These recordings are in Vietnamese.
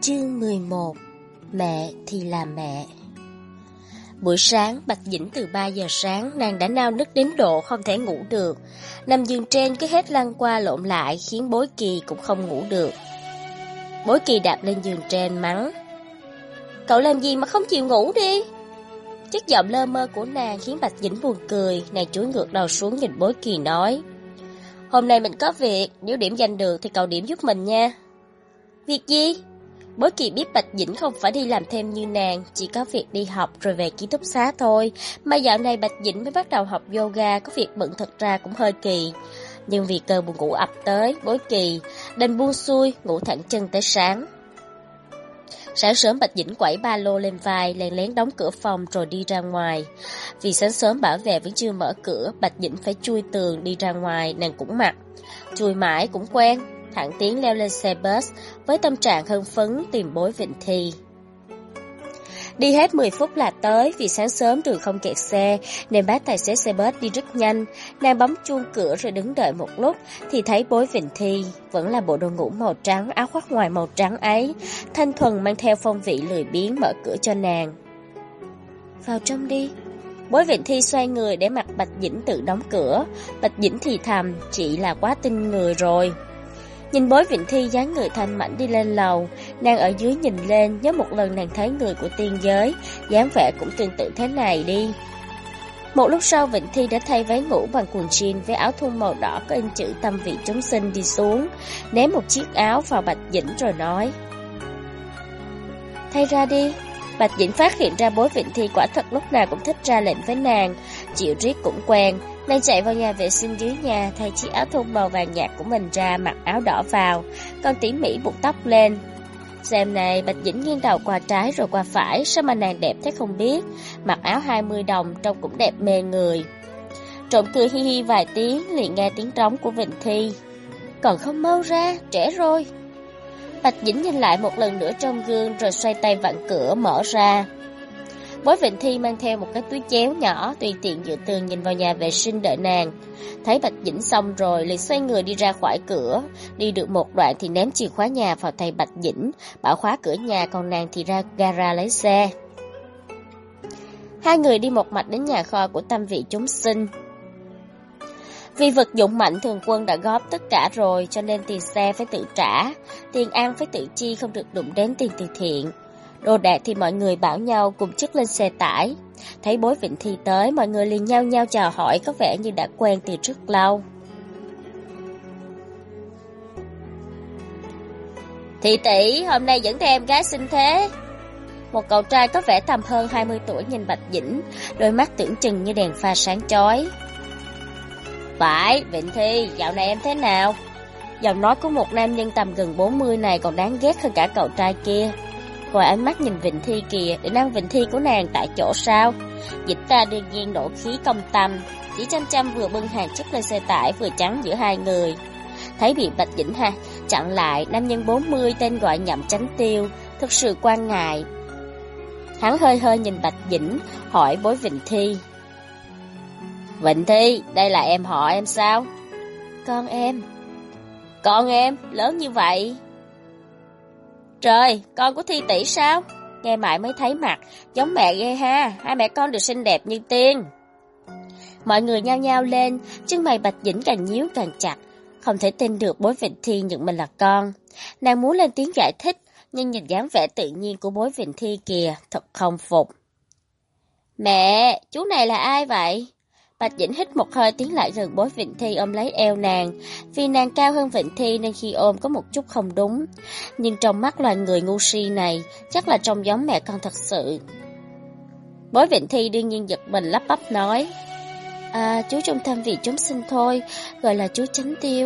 Chương 11. Mẹ thì là mẹ. Buổi sáng, Bạch Dĩnh từ 3 giờ sáng, nàng đã nao nức đến độ không thể ngủ được. Nằm giường trên cứ hết lăn qua lộn lại khiến Bối Kỳ cũng không ngủ được. Bối Kỳ đạp lên giường trên mắng: "Cậu làm gì mà không chịu ngủ đi?" Chất giọng lơ mơ của nàng khiến Bạch Dĩnh buồn cười. Nàng chúi ngược đầu xuống nhìn Bối Kỳ nói: "Hôm nay mình có việc, nếu điểm danh được thì cậu điểm giúp mình nha." "Việc gì?" Bối Kỳ biết Bạch Dĩnh không phải đi làm thêm như nàng, chỉ có việc đi học rồi về ký túc xá thôi. Mà dạo này Bạch Dĩnh mới bắt đầu học yoga, có việc bận thật ra cũng hơi kỳ. Nhưng vì cơn buồn ngủ ập tới, Bối Kỳ đành buông xuôi, ngủ thẳng chân tới sáng. Sáng sớm Bạch Dĩnh quẩy ba lô lên vai, lén lén đóng cửa phòng rồi đi ra ngoài. Vì sáng sớm bảo vệ vẫn chưa mở cửa, Bạch Dĩnh phải chui tường đi ra ngoài, nàng cũng mặc. Chui mãi cũng quen. Thẳng tiến leo lên xe bus với tâm trạng hưng phấn tìm Bối Vịnh Thi. Đi hết 10 phút là tới, vì sáng sớm đường không kẹt xe nên bác tài xế xe bus đi rất nhanh. Nàng bấm chuông cửa rồi đứng đợi một lúc thì thấy Bối Vịnh Thi, vẫn là bộ đồ ngủ màu trắng, áo khoác ngoài màu trắng ấy, thanh thuần mang theo phong vị lười biếng mở cửa cho nàng. "Vào trong đi." Bối Vịnh Thi xoay người để mặc Bạch Dĩnh tự đóng cửa. Bạch Dĩnh thì thầm: "Chị là quá tin người rồi." Nhìn Bối Vịnh Thi dáng người thanh mảnh đi lên lầu, nàng ở dưới nhìn lên, nhớ một lần nàng thấy người của tiên giới, dáng vẻ cũng tương tự thế này đi. Một lúc sau Vịnh Thi đã thay váy ngủ bằng quần jean với áo thun màu đỏ có in chữ Tâm Vị Chúng Sinh đi xuống, ném một chiếc áo vào Bạch Dĩnh rồi nói: "Thay ra đi." Bạch Dĩnh phát hiện ra Bối Vịnh Thi quả thật lúc nào cũng thích ra lệnh với nàng, chịu riết cũng quen. Nàng chạy vào nhà vệ sinh dưới nhà, thay chiếc áo thun màu vàng nhạt của mình ra, mặc áo đỏ vào, còn tỉ mỉ buộc tóc lên. Xem này, Bạch Dĩnh nghiêng đầu qua trái rồi qua phải, sao mà nàng đẹp thế không biết. Mặc áo 20 đồng, trông cũng đẹp mê người. Trộm cười hi hi vài tiếng, liền nghe tiếng trống của Vịnh Thi: "Còn không mau ra, trễ rồi." Bạch Dĩnh nhìn lại một lần nữa trong gương rồi xoay tay vặn cửa mở ra. Bối Vịnh Thi mang theo một cái túi chéo nhỏ, tùy tiện dựa tường nhìn vào nhà vệ sinh đợi nàng. Thấy Bạch Dĩnh xong rồi, liền xoay người đi ra khỏi cửa. Đi được một đoạn thì ném chìa khóa nhà vào tay Bạch Dĩnh, bảo khóa cửa nhà, còn nàng thì ra gara lấy xe. Hai người đi một mạch đến nhà kho của Tâm Vị Chúng Sinh. Vì vật dụng mạnh thường quân đã góp tất cả rồi, cho nên tiền xe phải tự trả, tiền ăn phải tự chi, không được đụng đến tiền từ thiện. Đồ đạc thì mọi người bảo nhau cùng chất lên xe tải. Thấy Bối Vịnh Thi tới, mọi người liền nhao nhao chào hỏi, có vẻ như đã quen từ rất lâu. "Thị tỷ, hôm nay dẫn theo em gái xinh thế." Một cậu trai có vẻ tầm hơn 20 tuổi nhìn Bạch Dĩnh, đôi mắt tưởng chừng như đèn pha sáng chói. "Phải, Vịnh Thi, dạo này em thế nào?" Giọng nói của một nam nhân tầm gần 40 này còn đáng ghét hơn cả cậu trai kia. Rồi ánh mắt nhìn Vịnh Thi kìa, để năng Vịnh Thi của nàng tại chỗ sao? Dịch ta đương nhiên nổ khí công tâm, chỉ chăm chăm vừa bưng hàng chất lên xe tải vừa chắn giữa hai người. Thấy bị Bạch Dĩnh chặn lại, nam nhân 40 tên gọi Nhậm Chánh Tiêu, thực sự quan ngại. Hắn hơi hơi nhìn Bạch Dĩnh, hỏi Bối Vịnh Thi: "Vịnh Thi, đây là em họ em sao?" "Con em." "Con em, lớn như vậy?" "Trời, con của Thi tỷ sao? Nghe mãi mới thấy mặt, giống mẹ ghê ha, hai mẹ con đều xinh đẹp như tiên." Mọi người nhao nhao lên, chân mày Bạch Dĩnh càng nhíu càng chặt, không thể tin được Bối Vịnh Thi nhận mình là con. Nàng muốn lên tiếng giải thích, nhưng nhìn dáng vẻ tự nhiên của Bối Vịnh Thi kìa, thật không phục. "Mẹ, chú này là ai vậy?" Bạch Dĩnh hít một hơi tiến lại gần Bối Vịnh Thi ôm lấy eo nàng. Vì nàng cao hơn Vịnh Thi nên khi ôm có một chút không đúng. Nhưng trong mắt loài người ngu si này, chắc là trông giống mẹ con thật sự. Bối Vịnh Thi đương nhiên giật mình lắp bắp nói: Chú trong Tâm Vị Chúng Sinh thôi, gọi là chú Chánh Tiêu."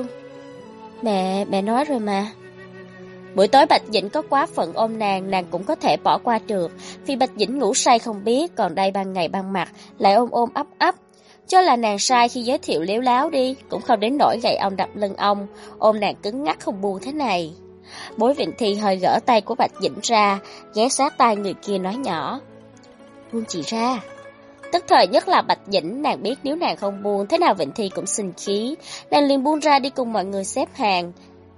Mẹ nói rồi mà." Buổi tối Bạch Dĩnh có quá phận ôm nàng cũng có thể bỏ qua được, vì Bạch Dĩnh ngủ say không biết, còn đây ban ngày ban mặt lại ôm ấp. Cho là nàng sai khi giới thiệu léo láo đi, cũng không đến nỗi gậy ông đập lưng ông, ôm nàng cứng ngắc không buông thế này. Bối Vịnh Thi hơi gỡ tay của Bạch Dĩnh ra, ghé sát tai người kia nói nhỏ: "Buông chị ra." Tức thời nhất là Bạch Dĩnh, nàng biết nếu nàng không buông, thế nào Vịnh Thi cũng sinh khí, nàng liền buông ra đi cùng mọi người xếp hàng.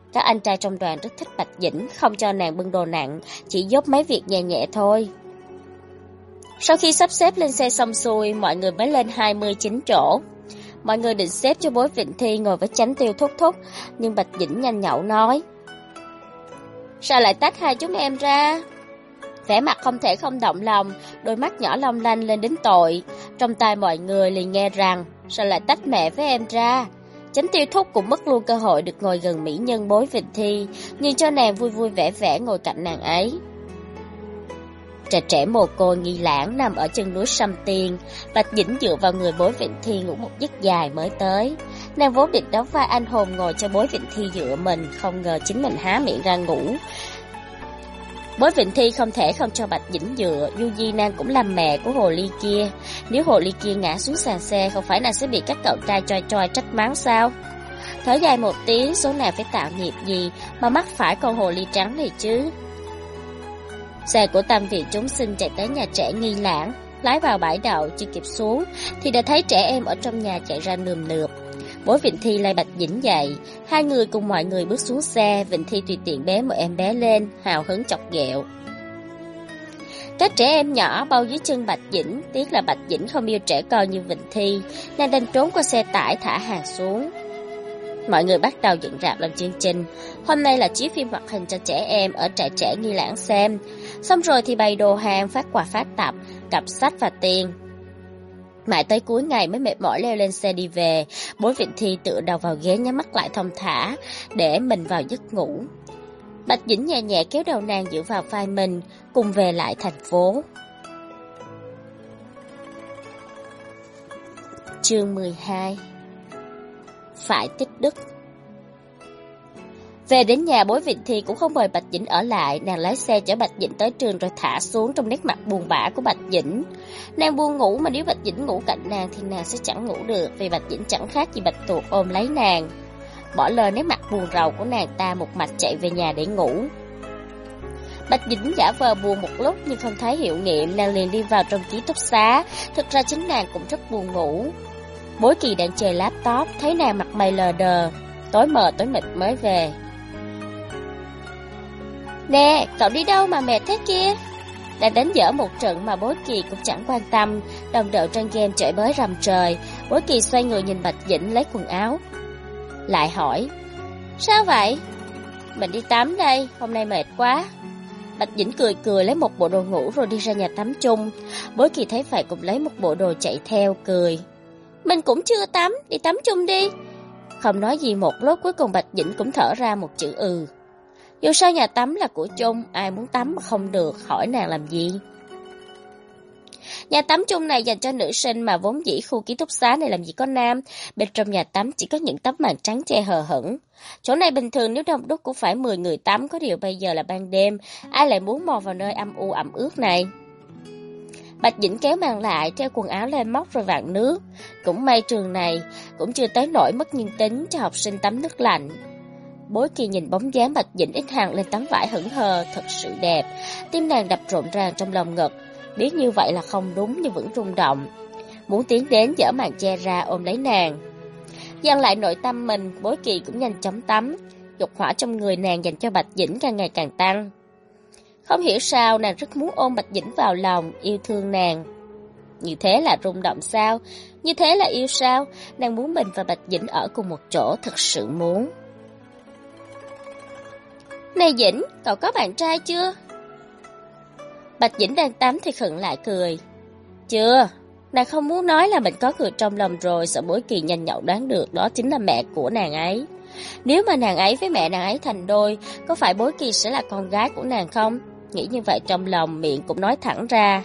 Các anh trai trong đoàn rất thích Bạch Dĩnh, không cho nàng bưng đồ nặng, chỉ giúp mấy việc nhẹ nhẹ thôi. Sau khi sắp xếp lên xe xong xuôi, mọi người mới lên 29 chỗ. Mọi người định xếp cho Bối Vịnh Thi ngồi với Chánh Tiêu thúc thúc, nhưng Bạch Dĩnh nhanh nhậu nói: sao lại tách hai chúng em ra? Vẻ mặt không thể không động lòng, đôi mắt nhỏ long lanh lên đến tội. Trong tai mọi người liền nghe rằng: sao lại tách mẹ với em ra? Chánh Tiêu thúc cũng mất luôn cơ hội được ngồi gần mỹ nhân Bối Vịnh Thi, nhưng cho nàng vui vui vẻ vẻ ngồi cạnh nàng ấy. Trẻ trẻ mồ côi Nghi Lãng nằm ở chân núi Sâm Tiên, Bạch Dĩnh dựa vào người Bối Vịnh Thi ngủ một giấc dài mới tới. Nàng vốn định đóng vai anh hùng ngồi cho Bối Vịnh Thi dựa mình, không ngờ chính mình há miệng ra ngủ. Bối Vịnh Thi không thể không cho Bạch Dĩnh dựa, dù gì nàng cũng làm mẹ của hồ ly kia. Nếu hồ ly kia ngã xuống sàn xe, không phải nàng sẽ bị các cậu trai choi choi trách mắng sao? Thở dài một tiếng, số nàng phải tạo nghiệp gì mà mắc phải con hồ ly trắng này chứ? Xe của Tam Viện chúng sinh chạy tới nhà trẻ Nghi Lãng, lái vào bãi đậu, chưa kịp xuống thì đã thấy trẻ em ở trong nhà chạy ra nườm nượp. Bối Vịnh Thi lay Bạch Dĩnh dậy, hai người cùng mọi người bước xuống xe. Vịnh Thi tùy tiện bế một em bé lên, hào hứng chọc ghẹo. Các trẻ em nhỏ bao dưới chân Bạch Dĩnh, tiếc là Bạch Dĩnh không yêu trẻ con như Vịnh Thi, nàng đành trốn qua xe tải thả hàng xuống. Mọi người bắt đầu dựng rạp làm chương trình. Hôm nay là chiếu phim hoạt hình cho trẻ em ở trại trẻ Nghi Lãng xem. Xong rồi thì bày đồ hàng, phát quà phát tập, cặp sách và tiền. Mãi tới cuối ngày mới mệt mỏi leo lên xe đi về. Bối Vịnh Thi tựa đầu vào ghế nhắm mắt lại thong thả, để mình vào giấc ngủ. Bạch Dĩnh nhẹ nhẹ kéo đầu nàng dựa vào vai mình, cùng về lại thành phố. Chương 12. Phải tích đức. Về đến nhà, Bối Vịnh Thi cũng không mời Bạch Dĩnh ở lại, nàng lái xe chở Bạch Dĩnh tới trường rồi thả xuống trong nét mặt buồn bã của Bạch Dĩnh. Nàng buồn ngủ mà nếu Bạch Dĩnh ngủ cạnh nàng thì nàng sẽ chẳng ngủ được, vì Bạch Dĩnh chẳng khác gì bạch tuộc ôm lấy nàng. Bỏ lơ nét mặt buồn rầu của nàng ta, một mạch chạy về nhà để ngủ. Bạch Dĩnh giả vờ buồn một lúc nhưng không thấy hiệu nghiệm, nàng liền đi vào trong ký túc xá. Thực ra chính nàng cũng rất buồn ngủ. Bối Kỳ đang chơi laptop, thấy nàng mặt mày lờ đờ, tối mờ tối mịt mới về. Nè, cậu đi đâu mà mệt thế kia? Đang đánh dở một trận mà Bối Kỳ cũng chẳng quan tâm, đồng đội trên game chửi bới rầm trời. Bối Kỳ xoay người nhìn Bạch Dĩnh lấy quần áo, lại hỏi: sao vậy? Mình đi tắm đây, hôm nay mệt quá. Bạch Dĩnh cười cười lấy một bộ đồ ngủ rồi đi ra nhà tắm chung. Bối Kỳ thấy vậy cũng lấy một bộ đồ chạy theo, cười: mình cũng chưa tắm, đi tắm chung đi. Không nói gì một lúc, cuối cùng Bạch Dĩnh cũng thở ra một chữ ừ. Dù sao nhà tắm là của chung, ai muốn tắm mà không được, hỏi nàng làm gì. Nhà tắm chung này dành cho nữ sinh mà vốn dĩ khu ký túc xá này làm gì có nam. Bên trong nhà tắm chỉ có những tấm màn trắng che hờ hững. Chỗ này bình thường nếu đông đúc cũng phải 10 người tắm, có điều bây giờ là ban đêm, ai lại muốn mò vào nơi âm u ẩm ướt này. Bạch Dĩnh kéo màn lại, treo quần áo lên móc rồi vặn nước. Cũng may trường này cũng chưa tới nỗi mất nhân tính cho học sinh tắm nước lạnh. Bối Kỳ nhìn bóng dáng Bạch Dĩnh ít hằn lên tấm vải hững hờ, thật sự đẹp. Tim nàng đập rộn ràng trong lòng ngực, biết như vậy là không đúng nhưng vẫn rung động. Muốn tiến đến giở màn che ra ôm lấy nàng. Dằn lại nội tâm mình, Bối Kỳ cũng nhanh chóng tắm. Dục hỏa trong người nàng dành cho Bạch Dĩnh càng ngày càng tăng. Không hiểu sao nàng rất muốn ôm Bạch Dĩnh vào lòng, yêu thương nàng. Như thế là rung động sao? Như thế là yêu sao? Nàng muốn mình và Bạch Dĩnh ở cùng một chỗ, thật sự muốn. Này Dĩnh, cậu có bạn trai chưa? Bạch Dĩnh đang tắm thì khựng lại cười. Chưa, nàng không muốn nói là mình có người trong lòng rồi, sợ Bối Kỳ nhanh nhậu đoán được đó chính là mẹ của nàng ấy. Nếu mà nàng ấy với mẹ nàng ấy thành đôi, có phải Bối Kỳ sẽ là con gái của nàng không? Nghĩ như vậy trong lòng, miệng cũng nói thẳng ra.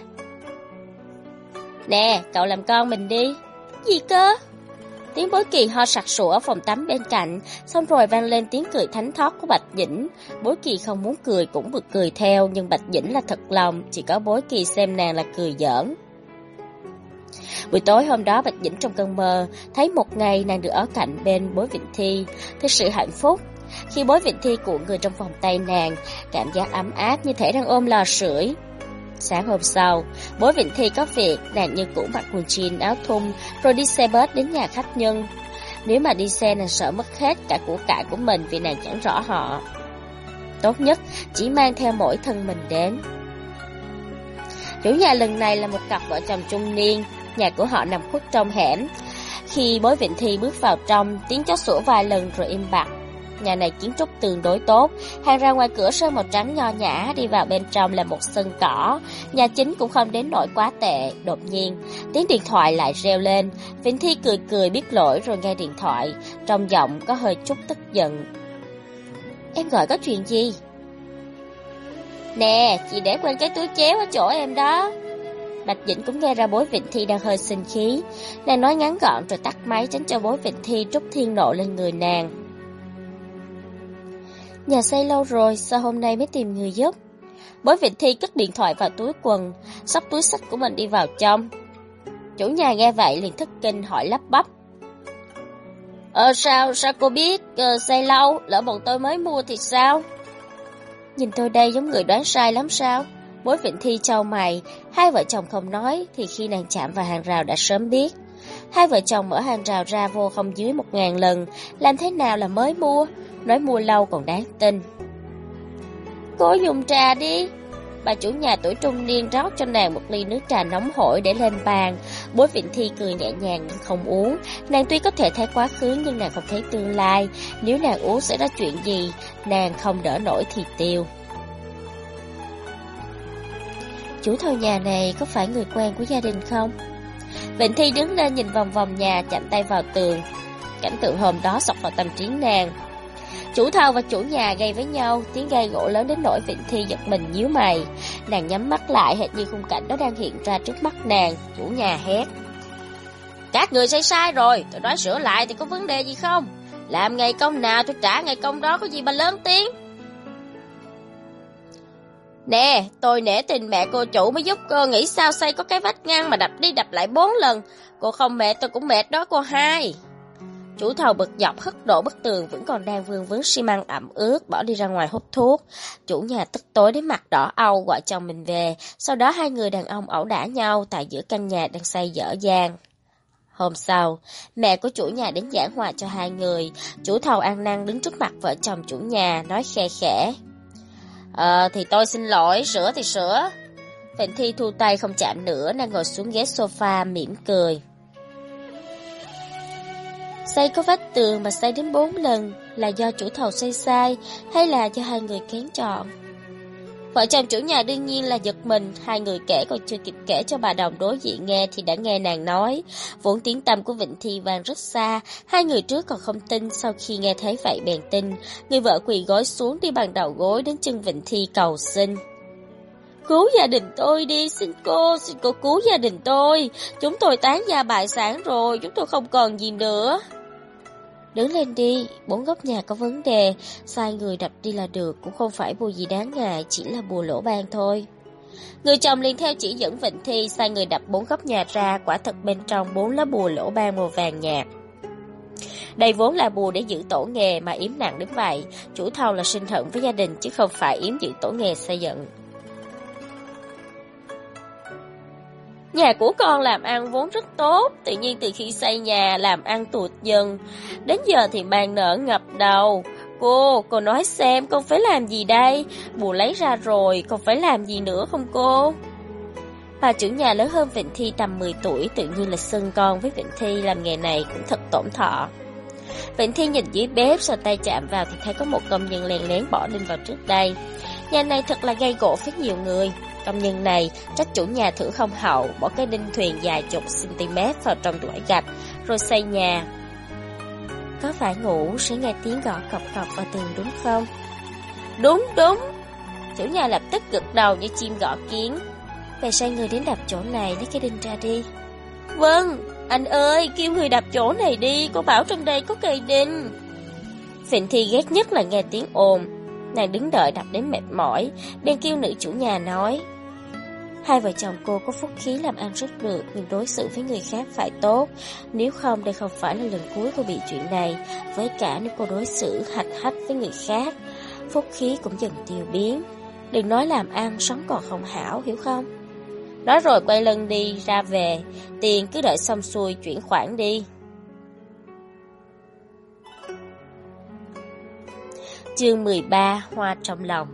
Nè, cậu làm con mình đi. Gì cơ? Tiếng Bối Kỳ ho sặc sụa ở phòng tắm bên cạnh, xong rồi vang lên tiếng cười thánh thót của Bạch Dĩnh. Bối Kỳ không muốn cười cũng bực cười theo, nhưng Bạch Dĩnh là thật lòng, chỉ có Bối Kỳ xem nàng là cười giỡn. Buổi tối hôm đó Bạch Dĩnh trong cơn mơ thấy một ngày nàng được ở cạnh bên Bối Vịnh Thi, thật sự hạnh phúc. Khi Bối Vịnh Thi cuộn người trong vòng tay nàng, cảm giác ấm áp như thể đang ôm lò sưởi. Sáng hôm sau, Bối Vịnh Thi có việc, nàng như cũ mặc quần jean áo thun rồi đi xe bus đến nhà khách nhân. Nếu mà đi xe nàng sợ mất hết cả của cải của mình vì nàng chẳng rõ họ. Tốt nhất chỉ mang theo mỗi thân mình đến. Chủ nhà lần này là một cặp vợ chồng trung niên, nhà của họ nằm khuất trong hẻm. Khi Bối Vịnh Thi bước vào trong, tiếng chó sủa vài lần rồi im bặt. Nhà này kiến trúc tương đối tốt, hàng rào ngoài cửa sơn màu trắng nho nhã, đi vào bên trong là một sân cỏ. Nhà chính cũng không đến nỗi quá tệ. Đột nhiên, tiếng điện thoại lại reo lên. Vịnh Thi cười cười biết lỗi rồi nghe điện thoại, trong giọng có hơi chút tức giận. Em gọi có chuyện gì? Nè, chị để quên cái túi chéo ở chỗ em đó. Bạch Dĩnh cũng nghe ra Bối Vịnh Thi đang hơi sinh khí. Nàng nói ngắn gọn rồi tắt máy tránh cho Bối Vịnh Thi trút thiên nộ lên người nàng. Nhà xây lâu rồi, sao hôm nay mới tìm người giúp? Bối Vịnh Thi cất điện thoại vào túi quần, xách túi xách của mình đi vào trong. Chủ nhà nghe vậy liền thất kinh hỏi lắp bắp. Sao cô biết xây lâu, lỡ bọn tôi mới mua thì sao? Nhìn tôi đây giống người đoán sai lắm sao? Bối Vịnh Thi chau mày, hai vợ chồng không nói thì khi nàng chạm vào hàng rào đã sớm biết. Hai vợ chồng mở hàng rào ra vô không dưới 1000 lần, làm thế nào là mới mua, nói mua lâu còn đáng tin. Cô dùng trà đi. Bà chủ nhà tuổi trung niên rót cho nàng một ly nước trà nóng hổi để lên bàn. Bối Vịnh Thi cười nhẹ nhàng nhưng không uống. Nàng tuy có thể thấy quá khứ nhưng nàng không thấy tương lai. Nếu nàng uống sẽ ra chuyện gì, nàng không đỡ nổi thì tiêu. Chủ thầu nhà này có phải người quen của gia đình không? Vịnh Thi đứng lên nhìn vòng vòng nhà, chạm tay vào tường. Cảnh tượng hôm đó xộc vào tâm trí nàng. Chủ thầu và chủ nhà gây với nhau, tiếng gây gỗ lớn đến nỗi Vịnh Thi giật mình nhíu mày. Nàng nhắm mắt lại hệt như khung cảnh đó đang hiện ra trước mắt nàng. Chủ nhà hét. Các người xây sai rồi, tôi nói sửa lại thì có vấn đề gì không? Làm ngày công nào tôi trả ngày công đó, có gì mà lớn tiếng. Nè, tôi nể tình mẹ cô chủ mới giúp cô, nghĩ sao xây có cái vách ngăn mà đập đi đập lại 4 lần. Cô không mệt tôi cũng mệt đó cô hai. Chủ thầu bực dọc hất đổ bức tường vẫn còn đang vương vấn xi măng ẩm ướt, bỏ đi ra ngoài hút thuốc. Chủ nhà tức tối đến mặt đỏ au gọi chồng mình về, sau đó hai người đàn ông ẩu đả nhau tại giữa căn nhà đang xây dở dang. Hôm sau, mẹ của chủ nhà đến giảng hòa cho hai người. Chủ thầu ăn năn đứng trước mặt vợ chồng chủ nhà, nói khe khẽ. Thì tôi xin lỗi, sửa thì sửa. Vịnh Thi thu tay không chạm nữa, nàng ngồi xuống ghế sofa mỉm cười. Xây có vách tường mà xây đến 4 lần là do chủ thầu xây sai hay là do hai người kén chọn? Vợ chồng chủ nhà đương nhiên là giật mình, hai người kể còn chưa kịp kể cho bà đồng đối diện nghe thì đã nghe nàng nói. Vốn tiếng tăm của Vịnh Thi vang rất xa, hai người trước còn không tin, sau khi nghe thấy vậy bèn tin. Người vợ quỳ gối xuống đi bằng đầu gối đến chân Vịnh Thi cầu xin. Cứu gia đình tôi đi, xin cô cứu gia đình tôi. Chúng tôi tán gia bại sản rồi, chúng tôi không còn gì nữa. Đứng lên đi, 4 góc nhà có vấn đề, sai người đập đi là được, cũng không phải bùa gì đáng ngại, chỉ là bùa lỗ ban thôi. Người chồng liền theo chỉ dẫn Vịnh Thi, sai người đập 4 góc nhà ra, quả thật bên trong 4 lá bùa lỗ ban màu vàng nhạt. Đây vốn là bùa để giữ tổ nghề mà yếm nặng đến vậy, chủ thầu là sinh hận với gia đình chứ không phải yếm giữ tổ nghề xây dựng. Nhà của con làm ăn vốn rất tốt, tự nhiên từ khi xây nhà làm ăn tụt dần, đến giờ thì mang nợ ngập đầu. Cô nói xem con phải làm gì đây? Bùa lấy ra rồi, con phải làm gì nữa không cô? Bà chủ nhà lớn hơn Vịnh Thi tầm 10 tuổi, tự nhiên là xưng con với Vịnh Thi, làm nghề này cũng thật tổn thọ. Vịnh Thi nhìn dưới bếp, sờ tay chạm vào thì thấy có một công nhân lén lén bỏ đinh vào trước đây. Nhà này thật là gây gỗ với nhiều người. Công nhân này trách chủ nhà thưởng không hậu, bỏ cái đinh thuyền dài chục cm vào trong tủ gạch, rồi xây nhà. Có phải ngủ sẽ nghe tiếng gõ cọc cọc vào tường đúng không? Đúng. Chủ nhà lập tức gật đầu như chim gõ kiến. Vậy sai người đến đập chỗ này, lấy cái đinh ra đi. Vâng, anh ơi, kêu người đập chỗ này đi, cô bảo trong đây có cây đinh. Vịnh Thi ghét nhất là nghe tiếng ồn. Nàng đứng đợi đập đến mệt mỏi, bên kêu nữ chủ nhà nói. Hai vợ chồng cô có phúc khí làm ăn rất được, nhưng đối xử với người khác phải tốt. Nếu không, đây không phải là lần cuối cô bị chuyện này. Với cả nếu cô đối xử hạch hách với người khác, phúc khí cũng dần tiêu biến. Đừng nói làm ăn, sống còn không hảo, hiểu không? Nói rồi quay lưng đi, ra về. Tiền cứ đợi xong xuôi, chuyển khoản đi. Chương 13: Hoa trong lòng.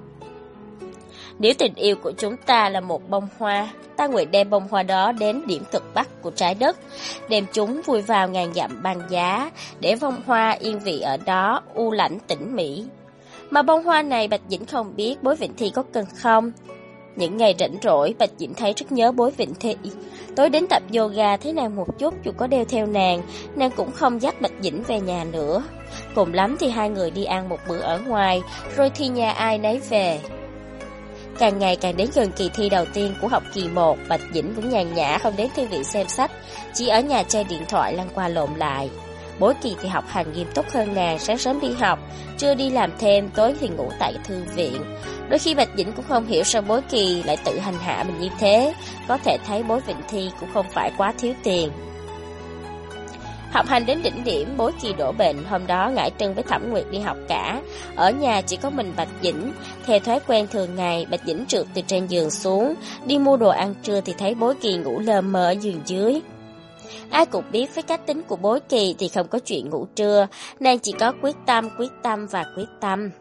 Nếu tình yêu của chúng ta là một bông hoa, ta nguyện đem bông hoa đó đến điểm cực bắc của trái đất, đem chúng vui vào ngàn dặm băng giá, để bông hoa yên vị ở đó, u lãnh tĩnh mỉ. Mà bông hoa này Bạch Dĩnh không biết Bối Vịnh Thi có cần không. Những ngày rảnh rỗi, Bạch Dĩnh thấy rất nhớ Bối Vịnh Thi. Tối đến tập yoga thấy nàng một chút, dù có đeo theo nàng cũng không dắt Bạch Dĩnh về nhà nữa. Cùng lắm thì hai người đi ăn một bữa ở ngoài, rồi thì nhà ai nấy về. Càng ngày càng đến gần kỳ thi đầu tiên của học kỳ 1, Bạch Dĩnh vẫn nhàn nhã không đến thư viện xem sách, chỉ ở nhà chơi điện thoại lăn qua lộn lại. Bối Kỳ thì học hành nghiêm túc hơn nàng, sáng sớm đi học, trưa đi làm thêm, tối thì ngủ tại thư viện. Đôi khi Bạch Dĩnh cũng không hiểu sao Bối Kỳ lại tự hành hạ mình như thế, có thể thấy Bối Vịnh Thi cũng không phải quá thiếu tiền. Học hành đến đỉnh điểm, Bối Kỳ đổ bệnh, hôm đó Ngải Trân với Thẩm Nguyệt đi học cả. Ở nhà chỉ có mình Bạch Dĩnh. Theo thói quen thường ngày, Bạch Dĩnh trượt từ trên giường xuống, đi mua đồ ăn trưa thì thấy Bối Kỳ ngủ lờ mờ ở giường dưới. Ai cũng biết với cá tính của Bối Kỳ thì không có chuyện ngủ trưa, nàng chỉ có quyết tâm và quyết tâm.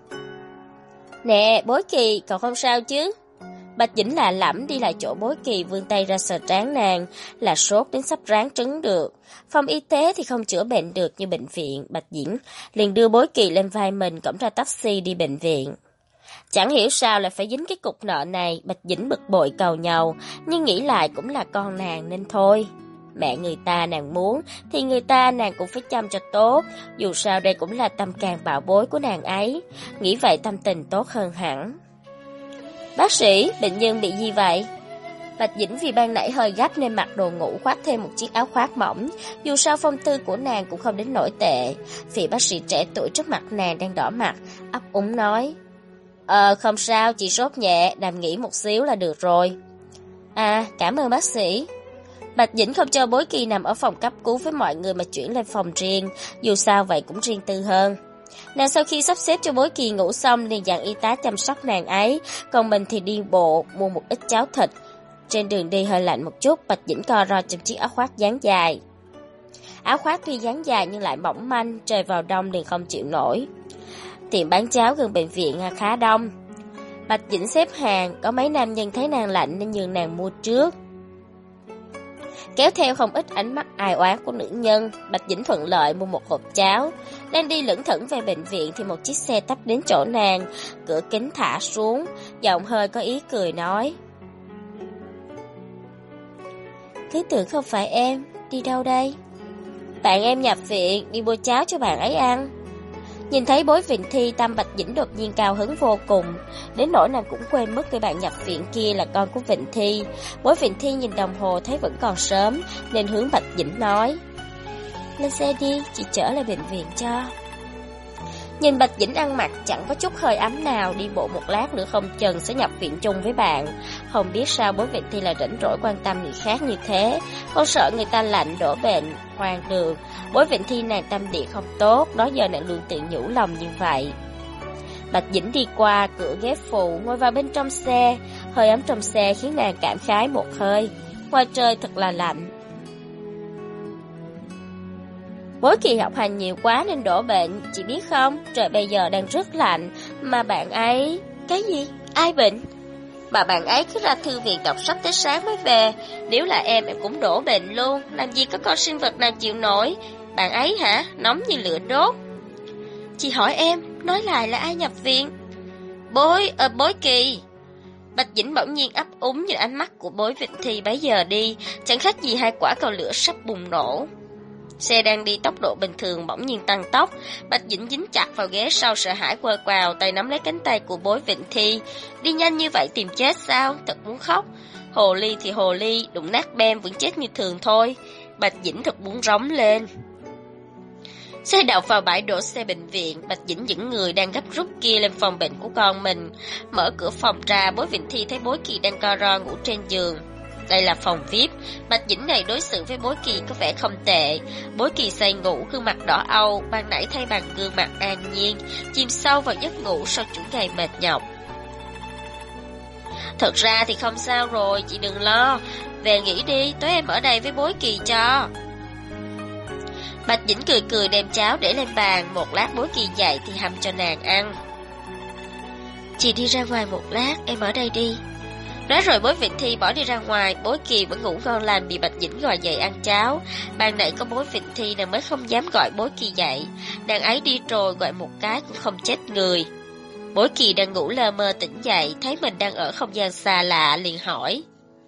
Nè, Bối Kỳ, cậu không sao chứ? Bạch Dĩnh lạ lẫm đi lại chỗ Bối Kỳ, vươn tay ra sờ trán nàng, là sốt đến sắp ráng trứng được. Phòng y tế thì không chữa bệnh được như bệnh viện. Bạch Dĩnh liền đưa Bối Kỳ lên vai mình, cõng ra taxi đi bệnh viện. Chẳng hiểu sao lại phải dính cái cục nợ này, Bạch Dĩnh bực bội cầu nhàu, nhưng nghĩ lại cũng là con nàng nên thôi. Mẹ người ta nàng muốn thì người ta nàng cũng phải chăm cho tốt, dù sao đây cũng là tâm can bảo bối của nàng ấy. Nghĩ vậy tâm tình tốt hơn hẳn. Bác sĩ, bệnh nhân bị gì vậy? Bạch Dĩnh vì ban nãy hơi gấp nên mặc đồ ngủ, khoác thêm một chiếc áo khoác mỏng. Dù sao phong tư của nàng cũng không đến nổi tệ. Vị bác sĩ trẻ tuổi trước mặt nàng đang đỏ mặt, ấp úng nói: Không sao, chỉ sốt nhẹ, nằm nghỉ một xíu là được rồi. À, cảm ơn bác sĩ. Bạch Dĩnh không cho Bối Kỳ nằm ở phòng cấp cứu với mọi người mà chuyển lên phòng riêng, dù sao vậy cũng riêng tư hơn. Nàng sau khi sắp xếp cho Bối Kỳ ngủ xong liền dặn y tá chăm sóc nàng ấy, còn mình thì đi bộ mua một ít cháo thịt. Trên đường đi hơi lạnh một chút, Bạch Dĩnh co ro trong chiếc áo khoác dáng dài. Áo khoác tuy dáng dài nhưng lại mỏng manh, trời vào đông liền không chịu nổi. Tiệm bán cháo gần bệnh viện khá đông. Bạch Dĩnh xếp hàng, có mấy nam nhân thấy nàng lạnh nên nhường nàng mua trước. Kéo theo không ít ánh mắt ai oán của nữ nhân, Bạch Dĩnh thuận lợi mua một hộp cháo. Đang đi lững thững về bệnh viện thì một chiếc xe tấp đến chỗ nàng, cửa kính thả xuống, giọng hơi có ý cười nói: Cứ tưởng không phải em, đi đâu đây? Bạn em nhập viện, đi mua cháo cho bạn ấy ăn. Nhìn thấy Bối Vịnh Thi, tâm Bạch Dĩnh đột nhiên cao hứng vô cùng, đến nỗi nàng cũng quên mất người bạn nhập viện kia là con của Vịnh Thi. Bối Vịnh Thi nhìn đồng hồ thấy vẫn còn sớm, nên hướng Bạch Dĩnh nói: Lên xe đi, chị chở lại bệnh viện cho. Nhìn Bạch Dĩnh ăn mặc chẳng có chút hơi ấm nào, đi bộ một lát nữa không chừng sẽ nhập viện chung với bạn. Không biết sao Bối Vịnh Thi lại rảnh rỗi quan tâm người khác như thế, con sợ người ta lạnh đổ bệnh, hoang đường. Bối Vịnh Thi nàng tâm địa không tốt, đó giờ nàng luôn tự nhủ lòng như vậy. Bạch Dĩnh đi qua cửa ghế phụ, ngồi vào bên trong xe, hơi ấm trong xe khiến nàng cảm khái một hơi. Ngoài trời thật là lạnh. Bối Kỳ học hành nhiều quá nên đổ bệnh, chị biết không, trời bây giờ đang rất lạnh, mà bạn ấy... Cái gì? Ai bệnh? Mà bạn ấy cứ ra thư viện đọc sách tới sáng mới về, nếu là em cũng đổ bệnh luôn, làm gì có con sinh vật nào chịu nổi. Bạn ấy hả? Nóng như lửa đốt. Chị hỏi em, nói lại là ai nhập viện? Bối Kỳ. Bạch Dĩnh bỗng nhiên ấp úng nhìn ánh mắt của Bối Vịnh Thi bấy giờ đi, chẳng khác gì hai quả cầu lửa sắp bùng nổ. Xe đang đi tốc độ bình thường bỗng nhiên tăng tốc, Bạch Dĩnh dính chặt vào ghế sau sợ hãi quơ quào, tay nắm lấy cánh tay của Bối Vịnh Thi. Đi nhanh như vậy tìm chết sao? Thật muốn khóc. Hồ ly thì hồ ly, đụng nát bem vẫn chết như thường thôi. Bạch Dĩnh thật muốn rống lên. Xe đậu vào bãi đổ xe bệnh viện, Bạch Dĩnh dẫn người đang gấp rút kia lên phòng bệnh của con mình. Mở cửa phòng ra, Bối Vịnh Thi thấy Bối Kỳ đang co ro ngủ trên giường. Đây là phòng VIP, Bạch Dĩnh này đối xử với Bối Kỳ có vẻ không tệ. Bối Kỳ say ngủ, gương mặt đỏ âu, ban nãy thay bằng gương mặt an nhiên, chìm sâu vào giấc ngủ sau chuỗi ngày mệt nhọc. Thật ra thì không sao rồi, chị đừng lo, về nghỉ đi, tối em ở đây với Bối Kỳ cho. Bạch Dĩnh cười cười đem cháo để lên bàn, một lát Bối Kỳ dậy thì hầm cho nàng ăn. Chị đi ra ngoài một lát, em ở đây đi. Nói rồi Bối Vịnh Thi bỏ đi ra ngoài. Bối Kỳ vẫn ngủ ngon lành bị Bạch Dĩnh gọi dậy ăn cháo. Ban nãy có Bối Vịnh Thi nàng mới không dám gọi Bối Kỳ dậy. Nàng ấy đi rồi gọi một cái cũng không chết người. Bối Kỳ đang ngủ lơ mơ tỉnh dậy, thấy mình đang ở không gian xa lạ, liền hỏi: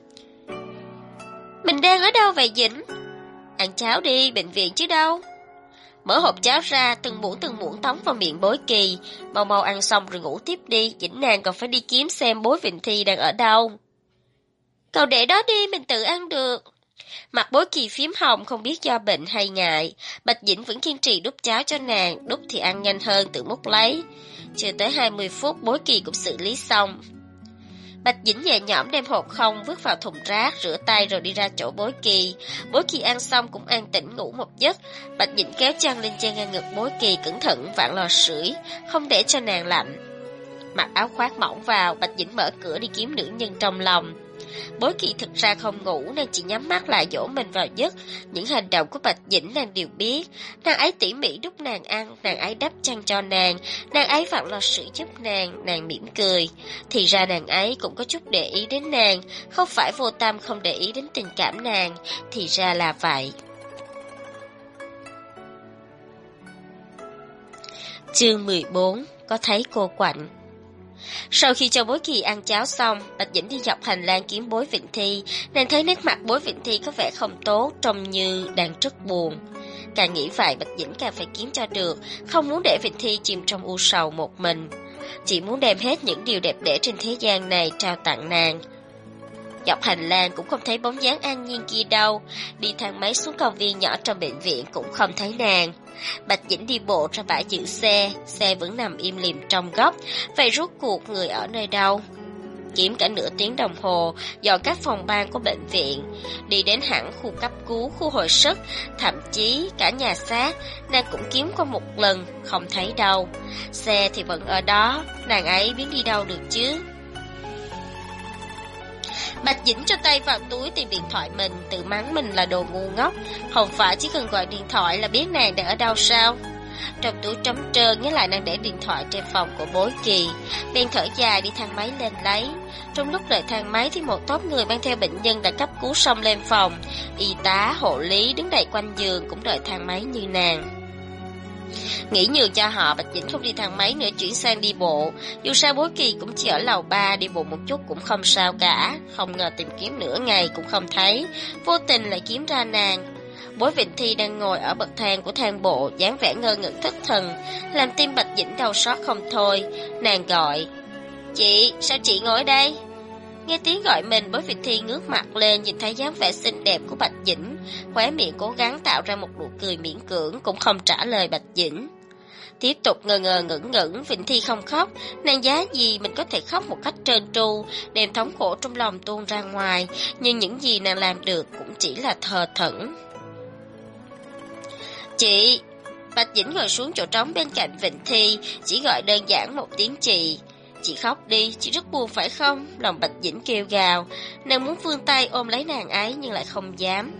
Mình đang ở đâu vậy Dĩnh? Ăn cháo đi, bệnh viện chứ đâu. Mở hộp cháo ra, từng muỗng tống vào miệng Bối Kỳ. Mau mau ăn xong rồi ngủ tiếp đi, Dĩnh nàng còn phải đi kiếm xem Bối Vịnh Thi đang ở đâu. Cậu để đó đi, mình tự ăn được. Mặt Bối Kỳ phím hồng, không biết do bệnh hay ngại. Bạch Dĩnh vẫn kiên trì đút cháo cho nàng, đút thì ăn nhanh hơn, tự múc lấy. Chưa tới 20 phút, Bối Kỳ cũng xử lý xong. Bạch Dĩnh nhẹ nhõm đem hộp không vứt vào thùng rác, rửa tay rồi đi ra chỗ Bối Kỳ. Bối Kỳ ăn xong cũng an tĩnh ngủ một giấc. Bạch Dĩnh kéo chăn lên che ngang ngực Bối Kỳ, cẩn thận vặn lò sưởi, không để cho nàng lạnh. Mặc áo khoác mỏng vào, Bạch Dĩnh mở cửa đi kiếm nữ nhân trong lòng. Bối Kỳ thực ra không ngủ, nàng chỉ nhắm mắt lại dỗ mình vào giấc. Những hành động của Bạch Dĩnh nàng đều biết. Nàng ấy tỉ mỉ đút nàng ăn, nàng ấy đắp chăn cho nàng ấy vặn lò sưởi giúp nàng mỉm cười. Thì ra nàng ấy cũng có chút để ý đến nàng, không phải vô tâm không để ý đến tình cảm nàng, thì ra là vậy. Chương 14, có thấy cô Quạnh. Sau khi cho Bối Kỳ ăn cháo xong, Bạch Dĩnh đi dọc hành lang kiếm Bối Vịnh Thi. Nàng thấy nét mặt Bối Vịnh Thi có vẻ không tốt, trông như đang rất buồn. Càng nghĩ vậy, Bạch Dĩnh càng phải kiếm cho được, không muốn để Vịnh Thi chìm trong u sầu một mình. Chỉ muốn đem hết những điều đẹp đẽ trên thế gian này trao tặng nàng. Dọc hành lang cũng không thấy bóng dáng An Nhiên kia đâu. Đi thang máy xuống công viên nhỏ trong bệnh viện cũng không thấy nàng. Bạch Dĩnh đi bộ ra bãi giữ xe, xe vẫn nằm im lìm trong góc. Vậy rốt cuộc người ở nơi đâu? Kiếm cả nửa tiếng đồng hồ, dọn các phòng ban của bệnh viện, đi đến hẳn khu cấp cứu, khu hồi sức, thậm chí cả nhà xác, nàng cũng kiếm qua một lần, không thấy đâu. Xe thì vẫn ở đó, nàng ấy biết đi đâu được chứ? Bạch Dĩnh cho tay vào túi tìm điện thoại mình, tự mắng mình là đồ ngu ngốc. Không phải chỉ cần gọi điện thoại là biết nàng đang ở đâu sao? Trong túi trống trơn, nhớ lại nàng để điện thoại trên phòng của Bối Kỳ, bèn thở dài đi thang máy lên lấy. Trong lúc đợi thang máy thì một tốp người mang theo bệnh nhân đã cấp cứu xong lên phòng. Y tá, hộ lý đứng đầy quanh giường cũng đợi thang máy như nàng. Nghĩ nhường cho họ, Bạch Dĩnh không đi thang máy nữa, chuyển sang đi bộ. Dù sao Bối Kỳ cũng chỉ ở lầu 3, đi bộ một chút cũng không sao cả. Không ngờ tìm kiếm nửa ngày cũng không thấy, vô tình lại kiếm ra nàng. Bối Vịnh Thi đang ngồi ở bậc thang của thang bộ, dáng vẻ ngơ ngẩn thất thần, làm tim Bạch Dĩnh đau xót không thôi. Nàng gọi: Chị, sao chị ngồi ở đây? Nghe tiếng gọi mình, Bối Vịnh Thi ngước mặt lên, nhìn thấy dáng vẻ xinh đẹp của Bạch Dĩnh, khóe miệng cố gắng tạo ra một nụ cười miễn cưỡng, cũng không trả lời Bạch Dĩnh. Tiếp tục ngơ ngơ ngẩn ngẩn, Vịnh Thi không khóc, nàng giá gì mình có thể khóc một cách trơn tru, đem thống khổ trong lòng tuôn ra ngoài, nhưng những gì nàng làm được cũng chỉ là thờ thẫn. Chị! Bạch Dĩnh ngồi xuống chỗ trống bên cạnh Vịnh Thi, chỉ gọi đơn giản một tiếng chị. Chị khóc đi, chị rất buồn phải không? Lòng Bạch Dĩnh kêu gào, nàng muốn vươn tay ôm lấy nàng ấy nhưng lại không dám.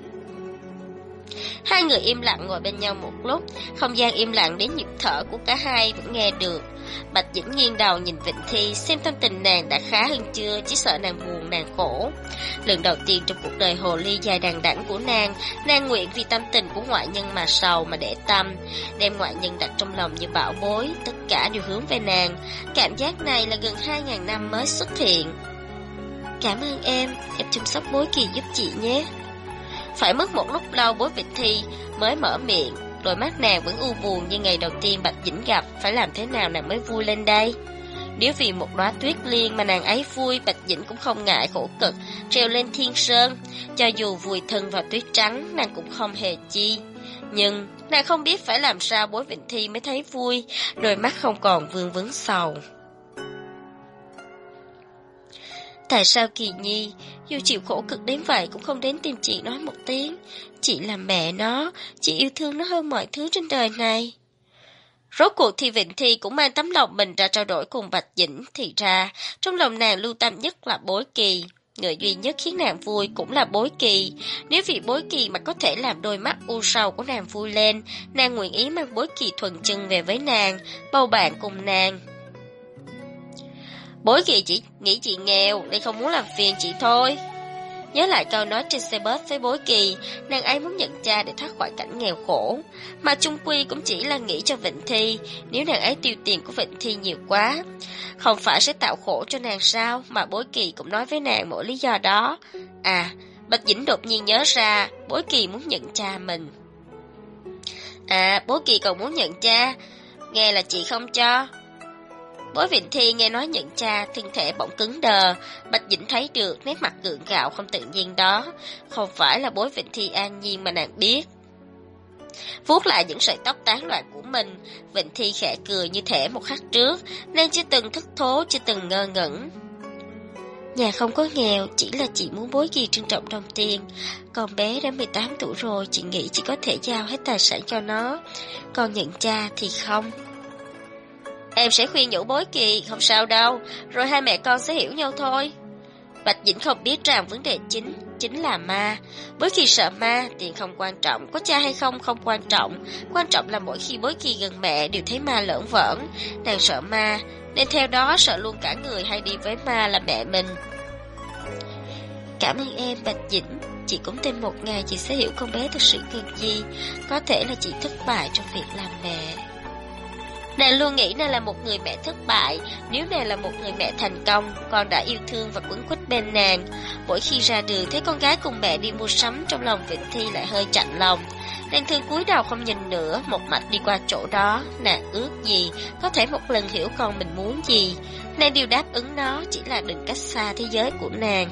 Hai người im lặng ngồi bên nhau một lúc, không gian im lặng đến nhịp thở của cả hai vẫn nghe được. Bạch Dĩnh nghiêng đầu nhìn Vịnh Thi, xem tâm tình nàng đã khá hơn chưa, chỉ sợ nàng buồn, nàng khổ. Lần đầu tiên trong cuộc đời hồ ly dài đằng đẵng của nàng nguyện vì tâm tình của ngoại nhân mà sầu, mà để tâm, đem ngoại nhân đặt trong lòng như bảo bối, tất cả đều hướng về nàng. Cảm giác này là gần 2000 năm mới xuất hiện. Cảm ơn em chăm sóc Bối Kỳ giúp chị nhé. Phải mất một lúc lâu Bối Vịnh Thi mới mở miệng, đôi mắt nàng vẫn u buồn như ngày đầu tiên Bạch Dĩnh gặp. Phải làm thế nào nàng mới vui lên đây? Nếu vì một đóa tuyết liên mà nàng ấy vui, Bạch Dĩnh cũng không ngại khổ cực trèo lên thiên sơn. Cho dù vùi thân vào tuyết trắng, nàng cũng không hề chi. Nhưng nàng không biết phải làm sao Bối Vịnh Thi mới thấy vui, đôi mắt không còn vương vấn sầu. Tại sao Kỳ Nhi dù chịu khổ cực đến vậy cũng không đến tìm chị nói một tiếng? Chị là mẹ nó, chị yêu thương nó hơn mọi thứ trên đời này. Rốt cuộc thì Vịnh Thi cũng mang tấm lòng mình ra trao đổi cùng Bạch Dĩnh. Thì ra trong lòng nàng lưu tâm nhất là Bối Kỳ, người duy nhất khiến nàng vui cũng là Bối Kỳ. Nếu vì Bối Kỳ mà có thể làm đôi mắt u sầu của nàng vui lên, nàng nguyện ý mang Bối Kỳ thuần chân về với nàng, bầu bạn cùng nàng. Bối Kỳ chỉ nghĩ chị nghèo nên không muốn làm phiền chị thôi. Nhớ lại câu nói trên xe bus với Bối Kỳ, nàng ấy muốn nhận cha để thoát khỏi cảnh nghèo khổ, mà chung quy cũng chỉ là nghĩ cho Vịnh Thi. Nếu nàng ấy tiêu tiền của Vịnh Thi nhiều quá, không phải sẽ tạo khổ cho nàng sao? Mà Bối Kỳ cũng nói với nàng mỗi lý do đó. À, Bạch Dĩnh đột nhiên nhớ ra, Bối Kỳ muốn nhận cha mình. À, Bối Kỳ còn muốn nhận cha, nghe là chị không cho. Bối Vịnh Thi nghe nói nhận cha, thân thể bỗng cứng đờ. Bạch Dĩnh thấy được nét mặt gượng gạo không tự nhiên đó không phải là Bối Vịnh Thi an nhiên mà nàng biết. Vuốt lại những sợi tóc tán loạn của mình, Vịnh Thi khẽ cười như thể một khắc trước nàng chưa từng thất thố, chưa từng ngơ ngẩn. Nhà không có nghèo, chỉ là chị muốn Bối Kỳ trân trọng đồng tiền. Con bé đã 18 tuổi rồi, chị nghĩ chị có thể giao hết tài sản cho nó. Còn nhận cha thì không. Em sẽ khuyên nhủ Bối Kỳ, không sao đâu, rồi hai mẹ con sẽ hiểu nhau thôi. Bạch Dĩnh không biết rằng vấn đề chính là ma. Bối Kỳ sợ ma, tiền không quan trọng, có cha hay không không quan trọng. Quan trọng là mỗi khi Bối Kỳ gần mẹ đều thấy ma lởn vởn. Nàng sợ ma, nên theo đó sợ luôn cả người hay đi với ma là mẹ mình. Cảm ơn em Bạch Dĩnh, chị cũng tin một ngày chị sẽ hiểu con bé thực sự cần gì. Có thể là chị thất bại trong việc làm mẹ. Nàng luôn nghĩ nàng là một người mẹ thất bại. Nếu nàng là một người mẹ thành công, con đã yêu thương và quấn quýt bên nàng. Mỗi khi ra đường thấy con gái cùng mẹ đi mua sắm, trong lòng Vịnh Thi lại hơi chạnh lòng. Nàng thường cúi đầu không nhìn nữa, một mạch đi qua chỗ đó. Nàng ước gì có thể một lần hiểu con mình muốn gì. Nàng đều đáp ứng nó, chỉ là đừng cách xa thế giới của nàng.